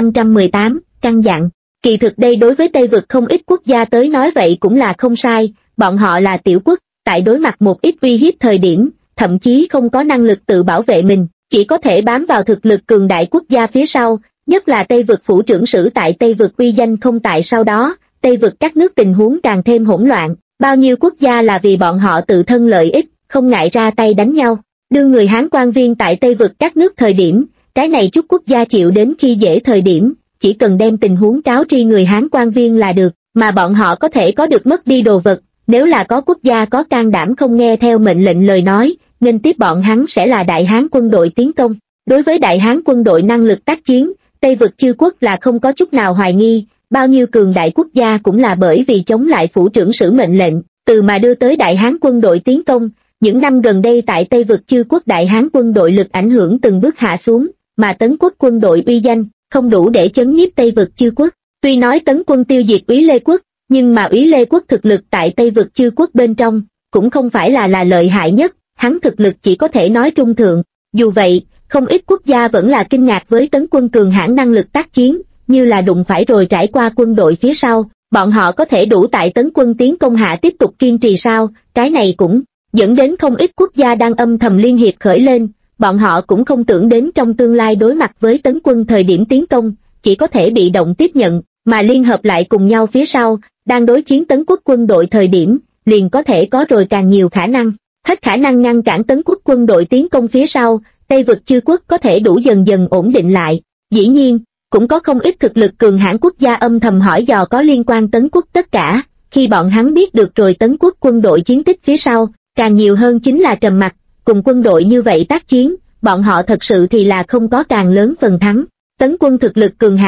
3518, căn dặn. Kỳ thực đây đối với Tây vực không ít quốc gia tới nói vậy cũng là không sai, bọn họ là tiểu quốc, tại đối mặt một ít uy hiếp thời điểm, thậm chí không có năng lực tự bảo vệ mình, chỉ có thể bám vào thực lực cường đại quốc gia phía sau, nhất là Tây vực phủ trưởng sử tại Tây vực uy danh không tại sau đó, Tây vực các nước tình huống càng thêm hỗn loạn, bao nhiêu quốc gia là vì bọn họ tự thân lợi ích, không ngại ra tay đánh nhau, đưa người Hán quan viên tại Tây vực các nước thời điểm, cái này chút quốc gia chịu đến khi dễ thời điểm, chỉ cần đem tình huống cáo tri người Hán quan viên là được, mà bọn họ có thể có được mất đi đồ vật, nếu là có quốc gia có can đảm không nghe theo mệnh lệnh lời nói, nên tiếp bọn hắn sẽ là Đại Hán quân đội tiến công. Đối với Đại Hán quân đội năng lực tác chiến, Tây vực chư quốc là không có chút nào hoài nghi, bao nhiêu cường đại quốc gia cũng là bởi vì chống lại phủ trưởng sử mệnh lệnh, từ mà đưa tới Đại Hán quân đội tiến công. Những năm gần đây tại Tây vực chư quốc Đại Hán quân đội lực ảnh hưởng từng bước hạ xuống, mà tấn quốc quân đội uy danh, không đủ để chấn nhiếp Tây vực chư quốc. Tuy nói tấn quân tiêu diệt Úy Lê quốc, nhưng mà Úy Lê quốc thực lực tại Tây vực chư quốc bên trong, cũng không phải là lợi hại nhất, hắn thực lực chỉ có thể nói trung thượng. Dù vậy, không ít quốc gia vẫn là kinh ngạc với tấn quân cường hãn năng lực tác chiến, như là đụng phải rồi trải qua quân đội phía sau, bọn họ có thể đủ tại tấn quân tiến công hạ tiếp tục kiên trì sao, cái này cũng dẫn đến không ít quốc gia đang âm thầm liên hiệp khởi lên, bọn họ cũng không tưởng đến trong tương lai đối mặt với tấn quân thời điểm tiến công, chỉ có thể bị động tiếp nhận, mà liên hợp lại cùng nhau phía sau, đang đối chiến tấn quốc quân đội thời điểm, liền có thể có rồi càng nhiều khả năng, hết khả năng ngăn cản tấn quốc quân đội tiến công phía sau, Tây vực chư quốc có thể đủ dần dần ổn định lại. Dĩ nhiên, cũng có không ít thực lực cường hãn quốc gia âm thầm hỏi dò có liên quan tấn quốc tất cả, khi bọn hắn biết được rồi tấn quốc quân đội chiến tích phía sau, càng nhiều hơn chính là trầm mặc, cùng quân đội như vậy tác chiến, bọn họ thật sự thì là không có càng lớn phần thắng. Tấn quân thực lực cường hãn,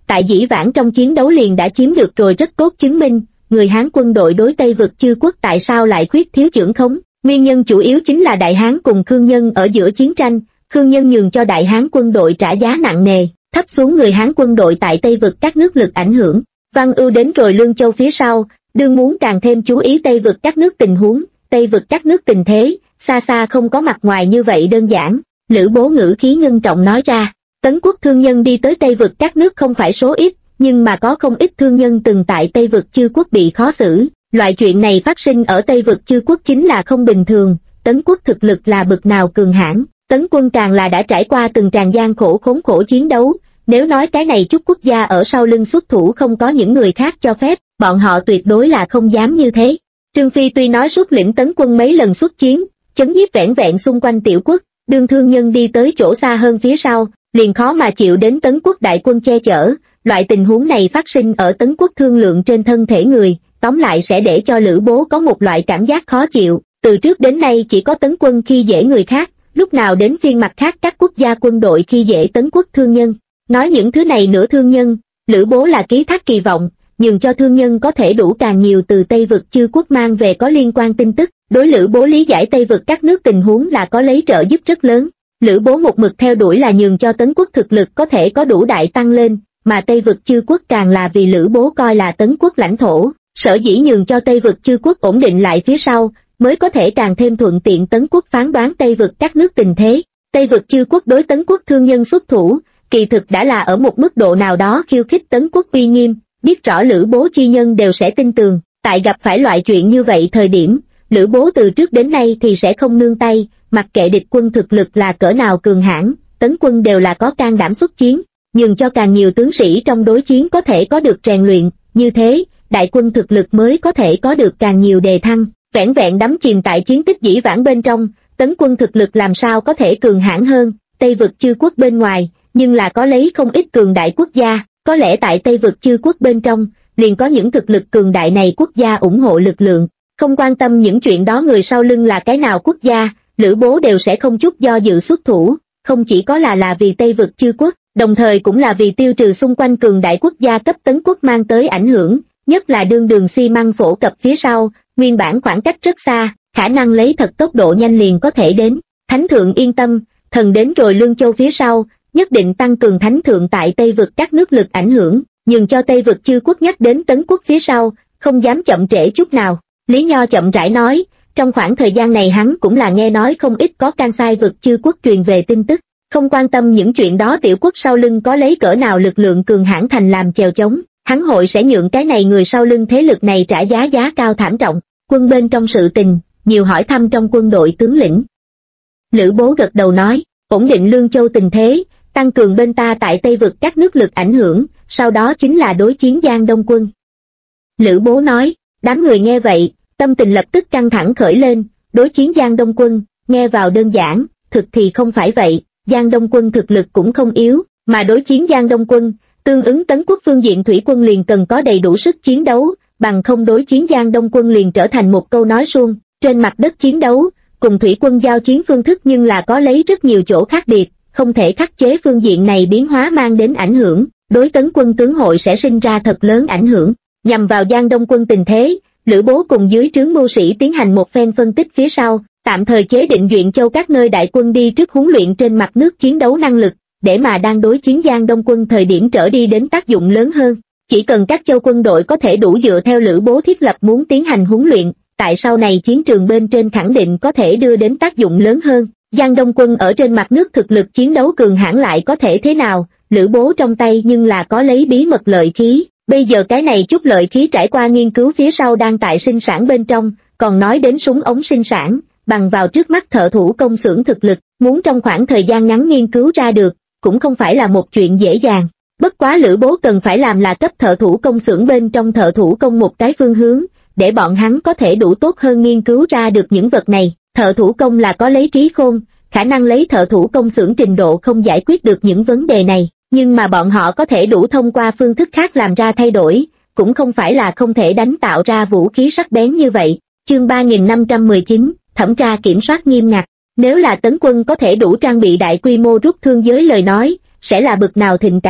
tại dĩ vãng trong chiến đấu liền đã chiếm được rồi rất tốt chứng minh, người Hán quân đội đối Tây vực chư quốc tại sao lại khuyết thiếu chưởng khống. Nguyên nhân chủ yếu chính là Đại Hán cùng Khương Nhân ở giữa chiến tranh, Khương Nhân nhường cho Đại Hán quân đội trả giá nặng nề, thấp xuống người Hán quân đội tại Tây vực các nước lực ảnh hưởng. Văn Ưu đến rồi Lương Châu phía sau, đương muốn càng thêm chú ý Tây vực các nước tình huống, Tây vực các nước tình thế, xa xa không có mặt ngoài như vậy đơn giản. Lữ Bố ngữ khí ngưng trọng nói ra, Tấn quốc thương nhân đi tới Tây vực các nước không phải số ít, nhưng mà có không ít thương nhân từng tại Tây vực chư quốc bị khó xử. Loại chuyện này phát sinh ở Tây vực chư quốc chính là không bình thường. Tấn quốc thực lực là bực nào cường hãn, Tấn quân càng là đã trải qua từng tràng gian khổ khốn khổ chiến đấu. Nếu nói cái này chút quốc gia ở sau lưng xuất thủ không có những người khác cho phép, bọn họ tuyệt đối là không dám như thế. Trương Phi tuy nói xuất lĩnh Tấn quân mấy lần xuất chiến, chấn nhiếp vẻn vẹn xung quanh tiểu quốc, đương thương nhân đi tới chỗ xa hơn phía sau, liền khó mà chịu đến Tấn quốc đại quân che chở. Loại tình huống này phát sinh ở Tấn quốc thương lượng trên thân thể người, tóm lại sẽ để cho Lữ Bố có một loại cảm giác khó chịu. Từ trước đến nay chỉ có Tấn quân khi dễ người khác, lúc nào đến phiên mặt khác các quốc gia quân đội khi dễ Tấn quốc thương nhân. Nói những thứ này nữa thương nhân, Lữ Bố là ký thác kỳ vọng, nhường cho thương nhân có thể đủ càng nhiều từ Tây vực chư quốc mang về có liên quan tin tức. Đối Lữ Bố lý giải Tây vực các nước tình huống là có lấy trợ giúp rất lớn. Lữ Bố một mực theo đuổi là nhường cho Tấn quốc thực lực có thể có đủ đại tăng lên, mà Tây vực chư quốc càng là vì Lữ Bố coi là Tấn quốc lãnh thổ, sở dĩ nhường cho Tây vực chư quốc ổn định lại phía sau, mới có thể càng thêm thuận tiện Tấn quốc phán đoán Tây vực các nước tình thế. Tây vực chư quốc đối Tấn quốc thương nhân xuất thủ, kỳ thực đã là ở một mức độ nào đó khiêu khích Tấn quốc uy nghiêm, biết rõ Lữ Bố chi nhân đều sẽ tin tường. Tại gặp phải loại chuyện như vậy thời điểm, Lữ Bố từ trước đến nay thì sẽ không nương tay, mặc kệ địch quân thực lực là cỡ nào cường hãn, Tấn quân đều là có can đảm xuất chiến, nhường cho càng nhiều tướng sĩ trong đối chiến có thể có được rèn luyện, như thế, đại quân thực lực mới có thể có được càng nhiều đề thăng. Vẻn vẹn đắm chìm tại chiến tích dĩ vãng bên trong, Tấn quân thực lực làm sao có thể cường hãn hơn Tây vực chư quốc bên ngoài, nhưng là có lấy không ít cường đại quốc gia, có lẽ tại Tây vực chư quốc bên trong, liền có những thực lực cường đại này quốc gia ủng hộ lực lượng. Không quan tâm những chuyện đó người sau lưng là cái nào quốc gia, Lữ Bố đều sẽ không chút do dự xuất thủ, không chỉ có là vì Tây vực chư quốc, đồng thời cũng là vì tiêu trừ xung quanh cường đại quốc gia cấp Tấn quốc mang tới ảnh hưởng, nhất là đương đường xi măng phổ cập phía sau, nguyên bản khoảng cách rất xa, khả năng lấy thật tốc độ nhanh liền có thể đến. Thánh thượng yên tâm, thần đến rồi Lương Châu phía sau, nhất định tăng cường thánh thượng tại Tây vực các nước lực ảnh hưởng, nhường cho Tây vực chư quốc nhắc đến Tấn quốc phía sau, không dám chậm trễ chút nào. Lý Nho chậm rãi nói, trong khoảng thời gian này hắn cũng là nghe nói không ít có Kansai vực chư quốc truyền về tin tức, không quan tâm những chuyện đó tiểu quốc sau lưng có lấy cỡ nào lực lượng cường hãn thành làm chèo chống, hắn hội sẽ nhượng cái này người sau lưng thế lực này trả giá cao thảm trọng. Quân bên trong sự tình, nhiều hỏi thăm trong quân đội tướng lĩnh. Lữ Bố gật đầu nói, ổn định Lương Châu tình thế, tăng cường bên ta tại Tây vực các nước lực ảnh hưởng, sau đó chính là đối chiến Giang Đông quân. Lữ Bố nói, đám người nghe vậy, tâm tình lập tức căng thẳng khởi lên, đối chiến Giang Đông quân, nghe vào đơn giản, thực thì không phải vậy, Giang Đông quân thực lực cũng không yếu, mà đối chiến Giang Đông quân, tương ứng Tấn quốc phương diện thủy quân liền cần có đầy đủ sức chiến đấu, bằng không đối chiến Giang Đông quân liền trở thành một câu nói suông. Trên mặt đất chiến đấu, cùng thủy quân giao chiến phương thức nhưng là có lấy rất nhiều chỗ khác biệt, không thể khắc chế phương diện này biến hóa mang đến ảnh hưởng, đối Tấn quân tướng hội sẽ sinh ra thật lớn ảnh hưởng. Nhằm vào Giang Đông quân tình thế, Lữ Bố cùng dưới trướng mưu sĩ tiến hành một phen phân tích phía sau, tạm thời chế định Duyện Châu các nơi đại quân đi trước huấn luyện trên mặt nước chiến đấu năng lực, để mà đang đối chiến Giang Đông quân thời điểm trở đi đến tác dụng lớn hơn. Chỉ cần các châu quân đội có thể đủ dựa theo Lữ Bố thiết lập muốn tiến hành huấn luyện, tại sau này chiến trường bên trên khẳng định có thể đưa đến tác dụng lớn hơn. Giang Đông quân ở trên mặt nước thực lực chiến đấu cường hãn lại có thể thế nào, Lữ Bố trong tay nhưng là có lấy bí mật lợi khí, bây giờ cái này chút lợi khí trải qua nghiên cứu phía sau đang tại sinh sản bên trong, còn nói đến súng ống sinh sản, bằng vào trước mắt thợ thủ công xưởng thực lực, muốn trong khoảng thời gian ngắn nghiên cứu ra được, cũng không phải là một chuyện dễ dàng. Bất quá Lữ Bố cần phải làm là cấp thợ thủ công xưởng bên trong thợ thủ công một cái phương hướng, để bọn hắn có thể đủ tốt hơn nghiên cứu ra được những vật này. Thợ thủ công là có lấy trí khôn, khả năng lấy thợ thủ công xưởng trình độ không giải quyết được những vấn đề này, nhưng mà bọn họ có thể đủ thông qua phương thức khác làm ra thay đổi, cũng không phải là không thể đánh tạo ra vũ khí sắc bén như vậy. Chương 3519, thẩm tra kiểm soát nghiêm ngặt. Nếu là Tấn quân có thể đủ trang bị đại quy mô rút thương giới lời nói, sẽ là bực nào thịnh cảnh.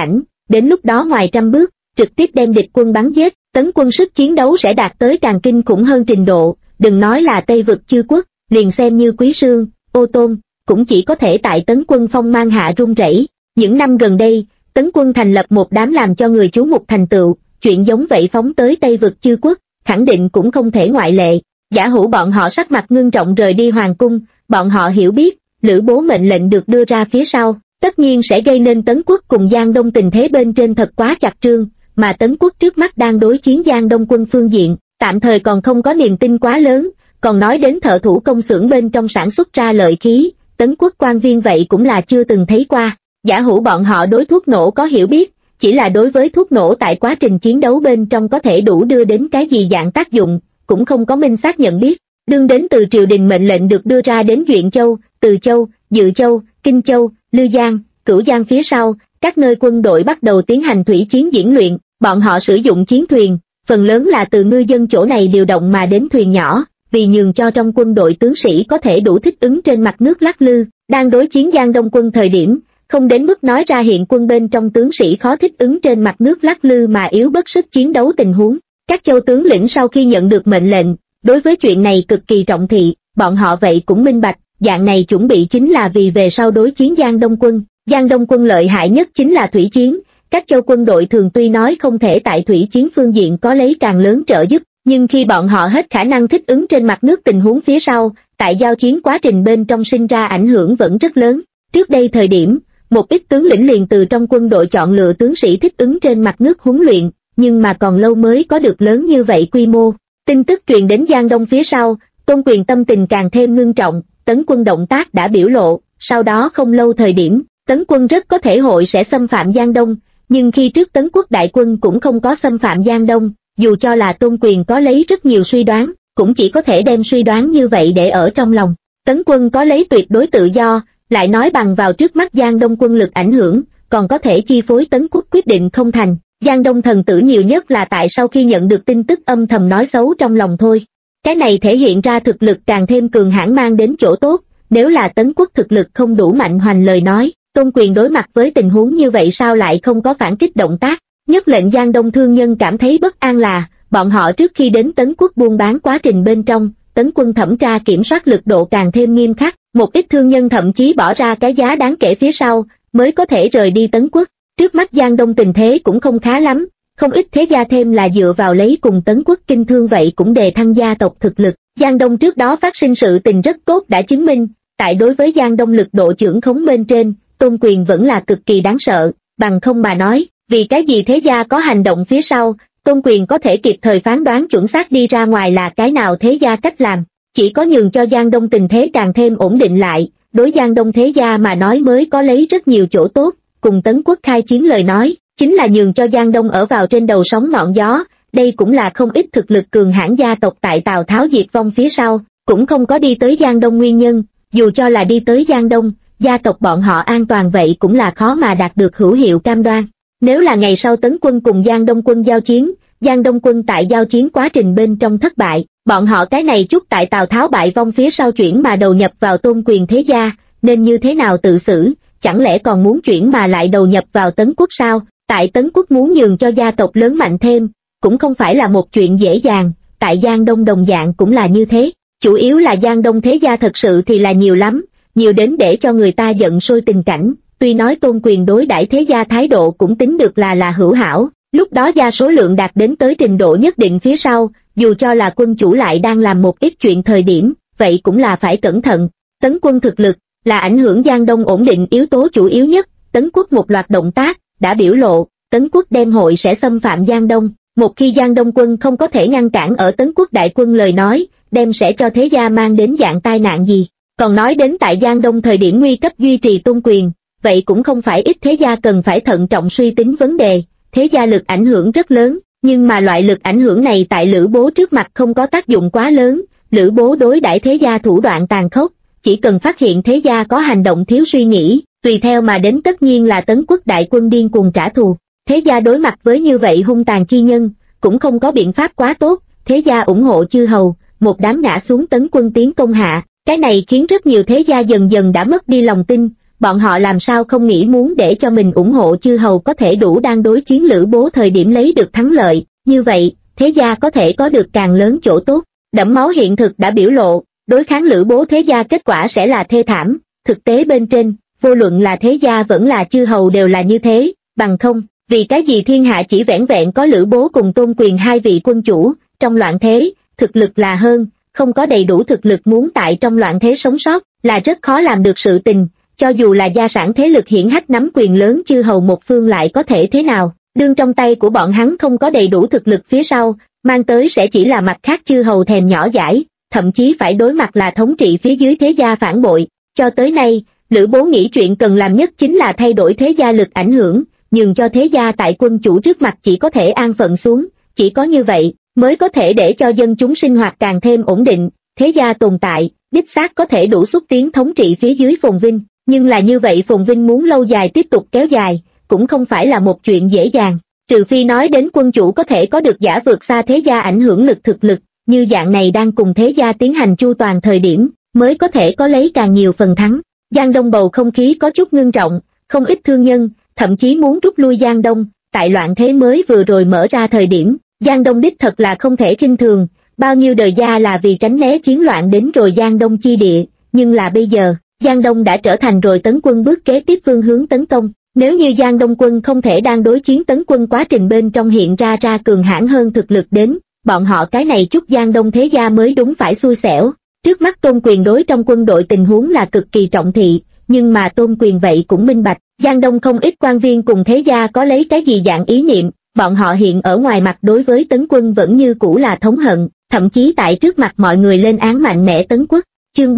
đến lúc đó ngoài trăm bước, trực tiếp đem địch quân bắn giết, Tấn quân sức chiến đấu sẽ đạt tới càng kinh khủng hơn trình độ, đừng nói là Tây vực chư quốc, liền xem như Quý Sương, Ô Tôn, cũng chỉ có thể tại Tấn quân phong mang hạ run rẩy. Những năm gần đây, Tấn quân thành lập một đám làm cho người chú mục thành tựu, chuyện giống vậy phóng tới Tây vực chư quốc, khẳng định cũng không thể ngoại lệ. Giả Hữu bọn họ sắc mặt ngưng trọng rời đi hoàng cung, bọn họ hiểu biết, Lữ Bố mệnh lệnh được đưa ra phía sau, tất nhiên sẽ gây nên Tấn quốc cùng Giang Đông tình thế bên trên thật quá chặt trương, mà Tấn quốc trước mắt đang đối chiến Giang Đông quân phương diện, tạm thời còn không có niềm tin quá lớn, còn nói đến thợ thủ công xưởng bên trong sản xuất ra lợi khí, Tấn quốc quan viên vậy cũng là chưa từng thấy qua. Giả Hữu bọn họ đối thuốc nổ có hiểu biết, chỉ là đối với thuốc nổ tại quá trình chiến đấu bên trong có thể đủ đưa đến cái gì dạng tác dụng, cũng không có minh xác nhận biết. Đương đến từ triều đình mệnh lệnh được đưa ra đến Duyện Châu, Từ Châu, Dự Châu, Kinh Châu, Lư Giang, Cửu Giang phía sau, các nơi quân đội bắt đầu tiến hành thủy chiến diễn luyện, bọn họ sử dụng chiến thuyền, phần lớn là từ ngư dân chỗ này điều động mà đến thuyền nhỏ, vì nhường cho trong quân đội tướng sĩ có thể đủ thích ứng trên mặt nước lắc lư, đang đối chiến Giang Đông quân thời điểm, không đến mức nói ra hiện quân bên trong tướng sĩ khó thích ứng trên mặt nước lắc lư mà yếu bất sức chiến đấu tình huống. Các châu tướng lĩnh sau khi nhận được mệnh lệnh, đối với chuyện này cực kỳ trọng thị, bọn họ vậy cũng minh bạch, dạng này chuẩn bị chính là vì về sau đối chiến Giang Đông quân. Giang Đông quân lợi hại nhất chính là thủy chiến, các châu quân đội thường tuy nói không thể tại thủy chiến phương diện có lấy càng lớn trợ giúp, nhưng khi bọn họ hết khả năng thích ứng trên mặt nước tình huống phía sau, tại giao chiến quá trình bên trong sinh ra ảnh hưởng vẫn rất lớn. Trước đây thời điểm, một ít tướng lĩnh liền từ trong quân đội chọn lựa tướng sĩ thích ứng trên mặt nước huấn luyện, nhưng mà còn lâu mới có được lớn như vậy quy mô. Tin tức truyền đến Giang Đông phía sau, Tôn Quyền tâm tình càng thêm ngưng trọng, Tấn quân động tác đã biểu lộ, sau đó không lâu thời điểm, Tấn quân rất có thể hội sẽ xâm phạm Giang Đông, nhưng khi trước Tấn quốc đại quân cũng không có xâm phạm Giang Đông, dù cho là Tôn Quyền có lấy rất nhiều suy đoán, cũng chỉ có thể đem suy đoán như vậy để ở trong lòng. Tấn quân có lấy tuyệt đối tự do, lại nói bằng vào trước mắt Giang Đông quân lực ảnh hưởng, còn có thể chi phối Tấn quốc quyết định không thành. Giang Đông thần tử nhiều nhất là tại sau khi nhận được tin tức âm thầm nói xấu trong lòng thôi. Cái này thể hiện ra thực lực càng thêm cường hãn mang đến chỗ tốt, nếu là Tấn quốc thực lực không đủ mạnh hoành lời nói, Tôn Quyền đối mặt với tình huống như vậy sao lại không có phản kích động tác. Nhất lệnh Giang Đông thương nhân cảm thấy bất an là, bọn họ trước khi đến Tấn quốc buôn bán quá trình bên trong, Tấn quân thẩm tra kiểm soát lực độ càng thêm nghiêm khắc, một ít thương nhân thậm chí bỏ ra cái giá đáng kể phía sau, mới có thể rời đi Tấn quốc. Trước mắt Giang Đông tình thế cũng không khá lắm, không ít thế gia thêm là dựa vào lấy cùng Tấn quốc kinh thương vậy cũng đề thăng gia tộc thực lực. Giang Đông trước đó phát sinh sự tình rất tốt đã chứng minh, tại đối với Giang Đông lực độ chưởng khống bên trên, Tôn Quyền vẫn là cực kỳ đáng sợ, bằng không mà nói, vì cái gì thế gia có hành động phía sau, Tôn Quyền có thể kịp thời phán đoán chuẩn xác đi ra ngoài là cái nào thế gia cách làm, chỉ có nhường cho Giang Đông tình thế càng thêm ổn định lại, đối Giang Đông thế gia mà nói mới có lấy rất nhiều chỗ tốt. Cùng Tấn quốc khai chiến lời nói, chính là nhường cho Giang Đông ở vào trên đầu sóng ngọn gió, đây cũng là không ít thực lực cường hãn gia tộc tại Tào Tháo diệt vong phía sau, cũng không có đi tới Giang Đông nguyên nhân, dù cho là đi tới Giang Đông, gia tộc bọn họ an toàn vậy cũng là khó mà đạt được hữu hiệu cam đoan. Nếu là ngày sau Tấn quân cùng Giang Đông quân giao chiến, Giang Đông quân tại giao chiến quá trình bên trong thất bại, bọn họ cái này chút tại Tào Tháo bại vong phía sau chuyển mà đầu nhập vào Tôn Quyền thế gia, nên như thế nào tự xử? Chẳng lẽ còn muốn chuyển mà lại đầu nhập vào Tấn quốc sao? Tại Tấn quốc muốn nhường cho gia tộc lớn mạnh thêm, cũng không phải là một chuyện dễ dàng, tại Giang Đông đồng dạng cũng là như thế. Chủ yếu là Giang Đông thế gia thật sự thì là nhiều lắm, nhiều đến để cho người ta giận sôi tình cảnh. Tuy nói Tôn Quyền đối đãi thế gia thái độ cũng tính được là hữu hảo, lúc đó gia số lượng đạt đến tới trình độ nhất định phía sau, dù cho là quân chủ lại đang làm một ít chuyện thời điểm, vậy cũng là phải cẩn thận. Tấn quân thực lực là ảnh hưởng Giang Đông ổn định yếu tố chủ yếu nhất. Tấn quốc một loạt động tác đã biểu lộ, Tấn quốc đem hội sẽ xâm phạm Giang Đông. Một khi Giang Đông quân không có thể ngăn cản ở Tấn quốc đại quân lời nói, đem sẽ cho thế gia mang đến dạng tai nạn gì. Còn nói đến tại Giang Đông thời điểm nguy cấp duy trì Tôn Quyền, vậy cũng không phải ít thế gia cần phải thận trọng suy tính vấn đề. Thế gia lực ảnh hưởng rất lớn, nhưng mà loại lực ảnh hưởng này tại Lữ Bố trước mặt không có tác dụng quá lớn. Lữ Bố đối đãi thế gia thủ đoạn tàn khốc, chỉ cần phát hiện thế gia có hành động thiếu suy nghĩ, tùy theo mà đến tất nhiên là Tấn quốc đại quân điên cuồng trả thù. Thế gia đối mặt với như vậy hung tàn chi nhân, cũng không có biện pháp quá tốt. Thế gia ủng hộ chư hầu, một đám ngã xuống Tấn quân tiến công hạ, cái này khiến rất nhiều thế gia dần dần đã mất đi lòng tin, bọn họ làm sao không nghĩ muốn để cho mình ủng hộ chư hầu có thể đủ đang đối chiến Lữ Bố thời điểm lấy được thắng lợi, như vậy, thế gia có thể có được càng lớn chỗ tốt. Đẫm máu hiện thực đã biểu lộ, đối kháng Lữ Bố thế gia kết quả sẽ là thê thảm, thực tế bên trên, vô luận là thế gia vẫn là chư hầu đều là như thế, bằng không, vì cái gì thiên hạ chỉ vẻn vẹn có Lữ Bố cùng Tôn Quyền hai vị quân chủ, trong loạn thế, thực lực là hơn, không có đầy đủ thực lực muốn tại trong loạn thế sống sót, là rất khó làm được sự tình, cho dù là gia sản thế lực hiển hách nắm quyền lớn chư hầu một phương lại có thể thế nào, đương trong tay của bọn hắn không có đầy đủ thực lực phía sau, mang tới sẽ chỉ là mặt khác chư hầu thèm nhỏ dãi, thậm chí phải đối mặt là thống trị phía dưới thế gia phản bội. Cho tới nay, Lữ Bố nghĩ chuyện cần làm nhất chính là thay đổi thế gia lực ảnh hưởng, nhường cho thế gia tại quân chủ trước mặt chỉ có thể an phận xuống, chỉ có như vậy, mới có thể để cho dân chúng sinh hoạt càng thêm ổn định, thế gia tồn tại, đích xác có thể đủ xúc tiến thống trị phía dưới phồn vinh, nhưng là như vậy phồn vinh muốn lâu dài tiếp tục kéo dài, cũng không phải là một chuyện dễ dàng, trừ phi nói đến quân chủ có thể có được giả vượt xa thế gia ảnh hưởng lực thực lực, như dạng này đang cùng thế gia tiến hành chu toàn thời điểm, mới có thể có lấy càng nhiều phần thắng. Giang Đông bầu không khí có chút ngưng trọng, không ít thương nhân, thậm chí muốn rút lui Giang Đông, tại loạn thế mới vừa rồi mở ra thời điểm, Giang Đông đích thật là không thể khinh thường, bao nhiêu đời gia là vì tránh né chiến loạn đến rồi Giang Đông chi địa, nhưng là bây giờ, Giang Đông đã trở thành rồi tấn quân bước kế tiếp phương hướng tấn công, nếu như Giang Đông quân không thể đang đối chiến tấn quân quá trình bên trong hiện ra cường hãn hơn thực lực đến, bọn họ cái này chút Giang Đông thế gia mới đúng phải xui xẻo. Trước mắt Tôn Quyền đối trong quân đội tình huống là cực kỳ trọng thị, nhưng mà Tôn Quyền vậy cũng minh bạch, Giang Đông không ít quan viên cùng thế gia có lấy cái gì dạng ý niệm, bọn họ hiện ở ngoài mặt đối với tấn quân vẫn như cũ là thống hận, thậm chí tại trước mặt mọi người lên án mạnh mẽ tấn quốc. Chương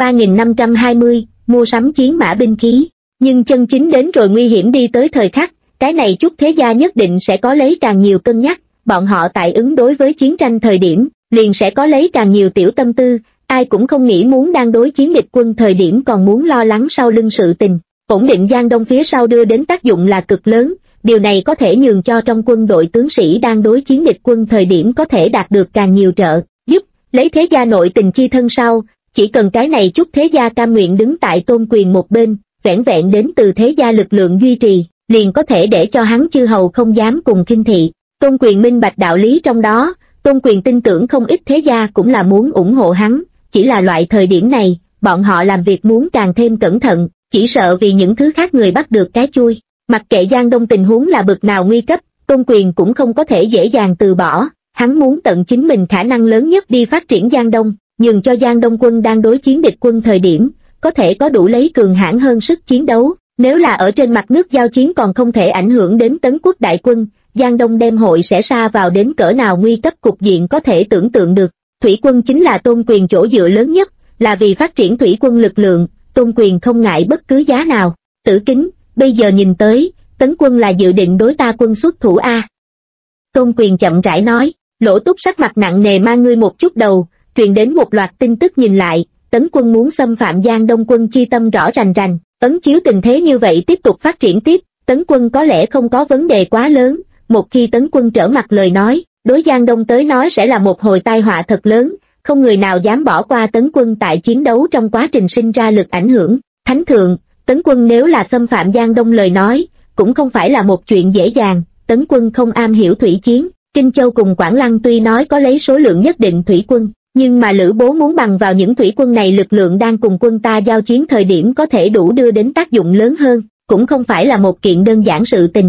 3520, mua sắm chiến mã binh khí, nhưng chân chính đến rồi nguy hiểm đi tới thời khắc, cái này chút thế gia nhất định sẽ có lấy càng nhiều cân nhắc, bọn họ tại ứng đối với chiến tranh thời điểm, liền sẽ có lấy càng nhiều tiểu tâm tư. Ai cũng không nghĩ muốn đang đối chiến địch quân thời điểm còn muốn lo lắng sau lưng sự tình, ổn định Giang Đông phía sau đưa đến tác dụng là cực lớn, điều này có thể nhường cho trong quân đội tướng sĩ đang đối chiến địch quân thời điểm có thể đạt được càng nhiều trợ giúp, lấy thế gia nội tình chi thân sau, chỉ cần cái này chút thế gia cam nguyện đứng tại Tôn Quyền một bên, vẻn vẹn đến từ thế gia lực lượng duy trì, liền có thể để cho hắn chư hầu không dám cùng khinh thị. Tôn Quyền minh bạch đạo lý trong đó, Tôn Quyền tin tưởng không ít thế gia cũng là muốn ủng hộ hắn. Chỉ là loại thời điểm này, bọn họ làm việc muốn càng thêm cẩn thận, chỉ sợ vì những thứ khác người bắt được cái chui. Mặc kệ Giang Đông tình huống là bực nào nguy cấp, Tôn Quyền cũng không có thể dễ dàng từ bỏ, hắn muốn tận chính mình khả năng lớn nhất đi phát triển Giang Đông, nhường cho Giang Đông quân đang đối chiến địch quân thời điểm, có thể có đủ lấy cường hãn hơn sức chiến đấu, nếu là ở trên mặt nước giao chiến còn không thể ảnh hưởng đến tấn quốc đại quân, Giang Đông đem hội sẽ sa vào đến cỡ nào nguy cấp cục diện có thể tưởng tượng được. Thủy quân chính là Tôn Quyền chỗ dựa lớn nhất, là vì phát triển thủy quân lực lượng, Tôn Quyền không ngại bất cứ giá nào. Tử Kính, bây giờ nhìn tới, tấn quân là dự định đối ta quân xuất thủ a. Tôn Quyền chậm rãi nói, Lỗ Túc sắc mặt nặng nề mang ngươi một chút đầu, truyền đến một loạt tin tức nhìn lại, tấn quân muốn xâm phạm Giang Đông quân chi tâm rõ rành rành, ấn chiếu tình thế như vậy tiếp tục phát triển tiếp, tấn quân có lẽ không có vấn đề quá lớn, một khi tấn quân trở mặt lời nói, đối Giang Đông tới nói sẽ là một hồi tai họa thật lớn, không người nào dám bỏ qua tấn quân tại chiến đấu trong quá trình sinh ra lực ảnh hưởng. Thánh thượng, tấn quân nếu là xâm phạm Giang Đông lời nói, cũng không phải là một chuyện dễ dàng, tấn quân không am hiểu thủy chiến, Kinh Châu cùng Quảng Lăng tuy nói có lấy số lượng nhất định thủy quân, nhưng mà Lữ Bố muốn bằng vào những thủy quân này lực lượng đang cùng quân ta giao chiến thời điểm có thể đủ đưa đến tác dụng lớn hơn, cũng không phải là một kiện đơn giản sự tình.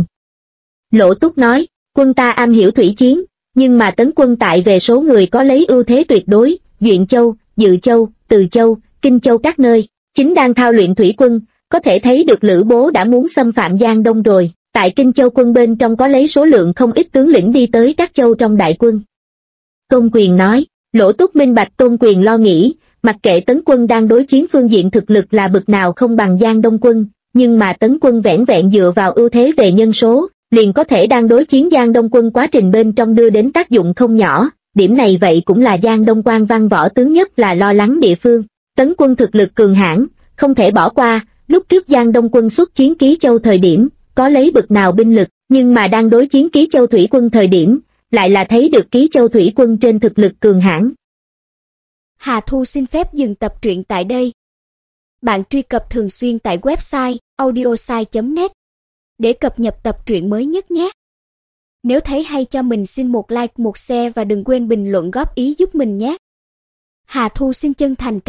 Lỗ Túc nói, quân ta am hiểu thủy chiến, nhưng mà tấn quân tại về số người có lấy ưu thế tuyệt đối, Duyện Châu, Dự Châu, Từ Châu, Kinh Châu các nơi, chính đang thao luyện thủy quân, có thể thấy được Lữ Bố đã muốn xâm phạm Giang Đông rồi, tại Kinh Châu quân bên trong có lấy số lượng không ít tướng lĩnh đi tới các châu trong đại quân. Tôn Quyền nói, Lỗ Túc minh bạch Tôn Quyền lo nghĩ, mặc kệ tấn quân đang đối chiến phương diện thực lực là bực nào không bằng Giang Đông quân, nhưng mà tấn quân vẻn vẹn dựa vào ưu thế về nhân số, liền có thể đang đối chiến Giang Đông quân quá trình bên trong đưa đến tác dụng không nhỏ, điểm này vậy cũng là Giang Đông quan văn võ tướng nhất là lo lắng địa phương. Tấn quân thực lực cường hãn, không thể bỏ qua, lúc trước Giang Đông quân xuất chiến Ký Châu thời điểm, có lấy bực nào binh lực, nhưng mà đang đối chiến Ký Châu thủy quân thời điểm, lại là thấy được Ký Châu thủy quân trên thực lực cường hãn. Hà Thu xin phép dừng tập truyện tại đây. Bạn truy cập thường xuyên tại website audiosai.net để cập nhật tập truyện mới nhất nhé. Nếu thấy hay cho mình xin một like, một share và đừng quên bình luận góp ý giúp mình nhé. Hà Thu xin chân thành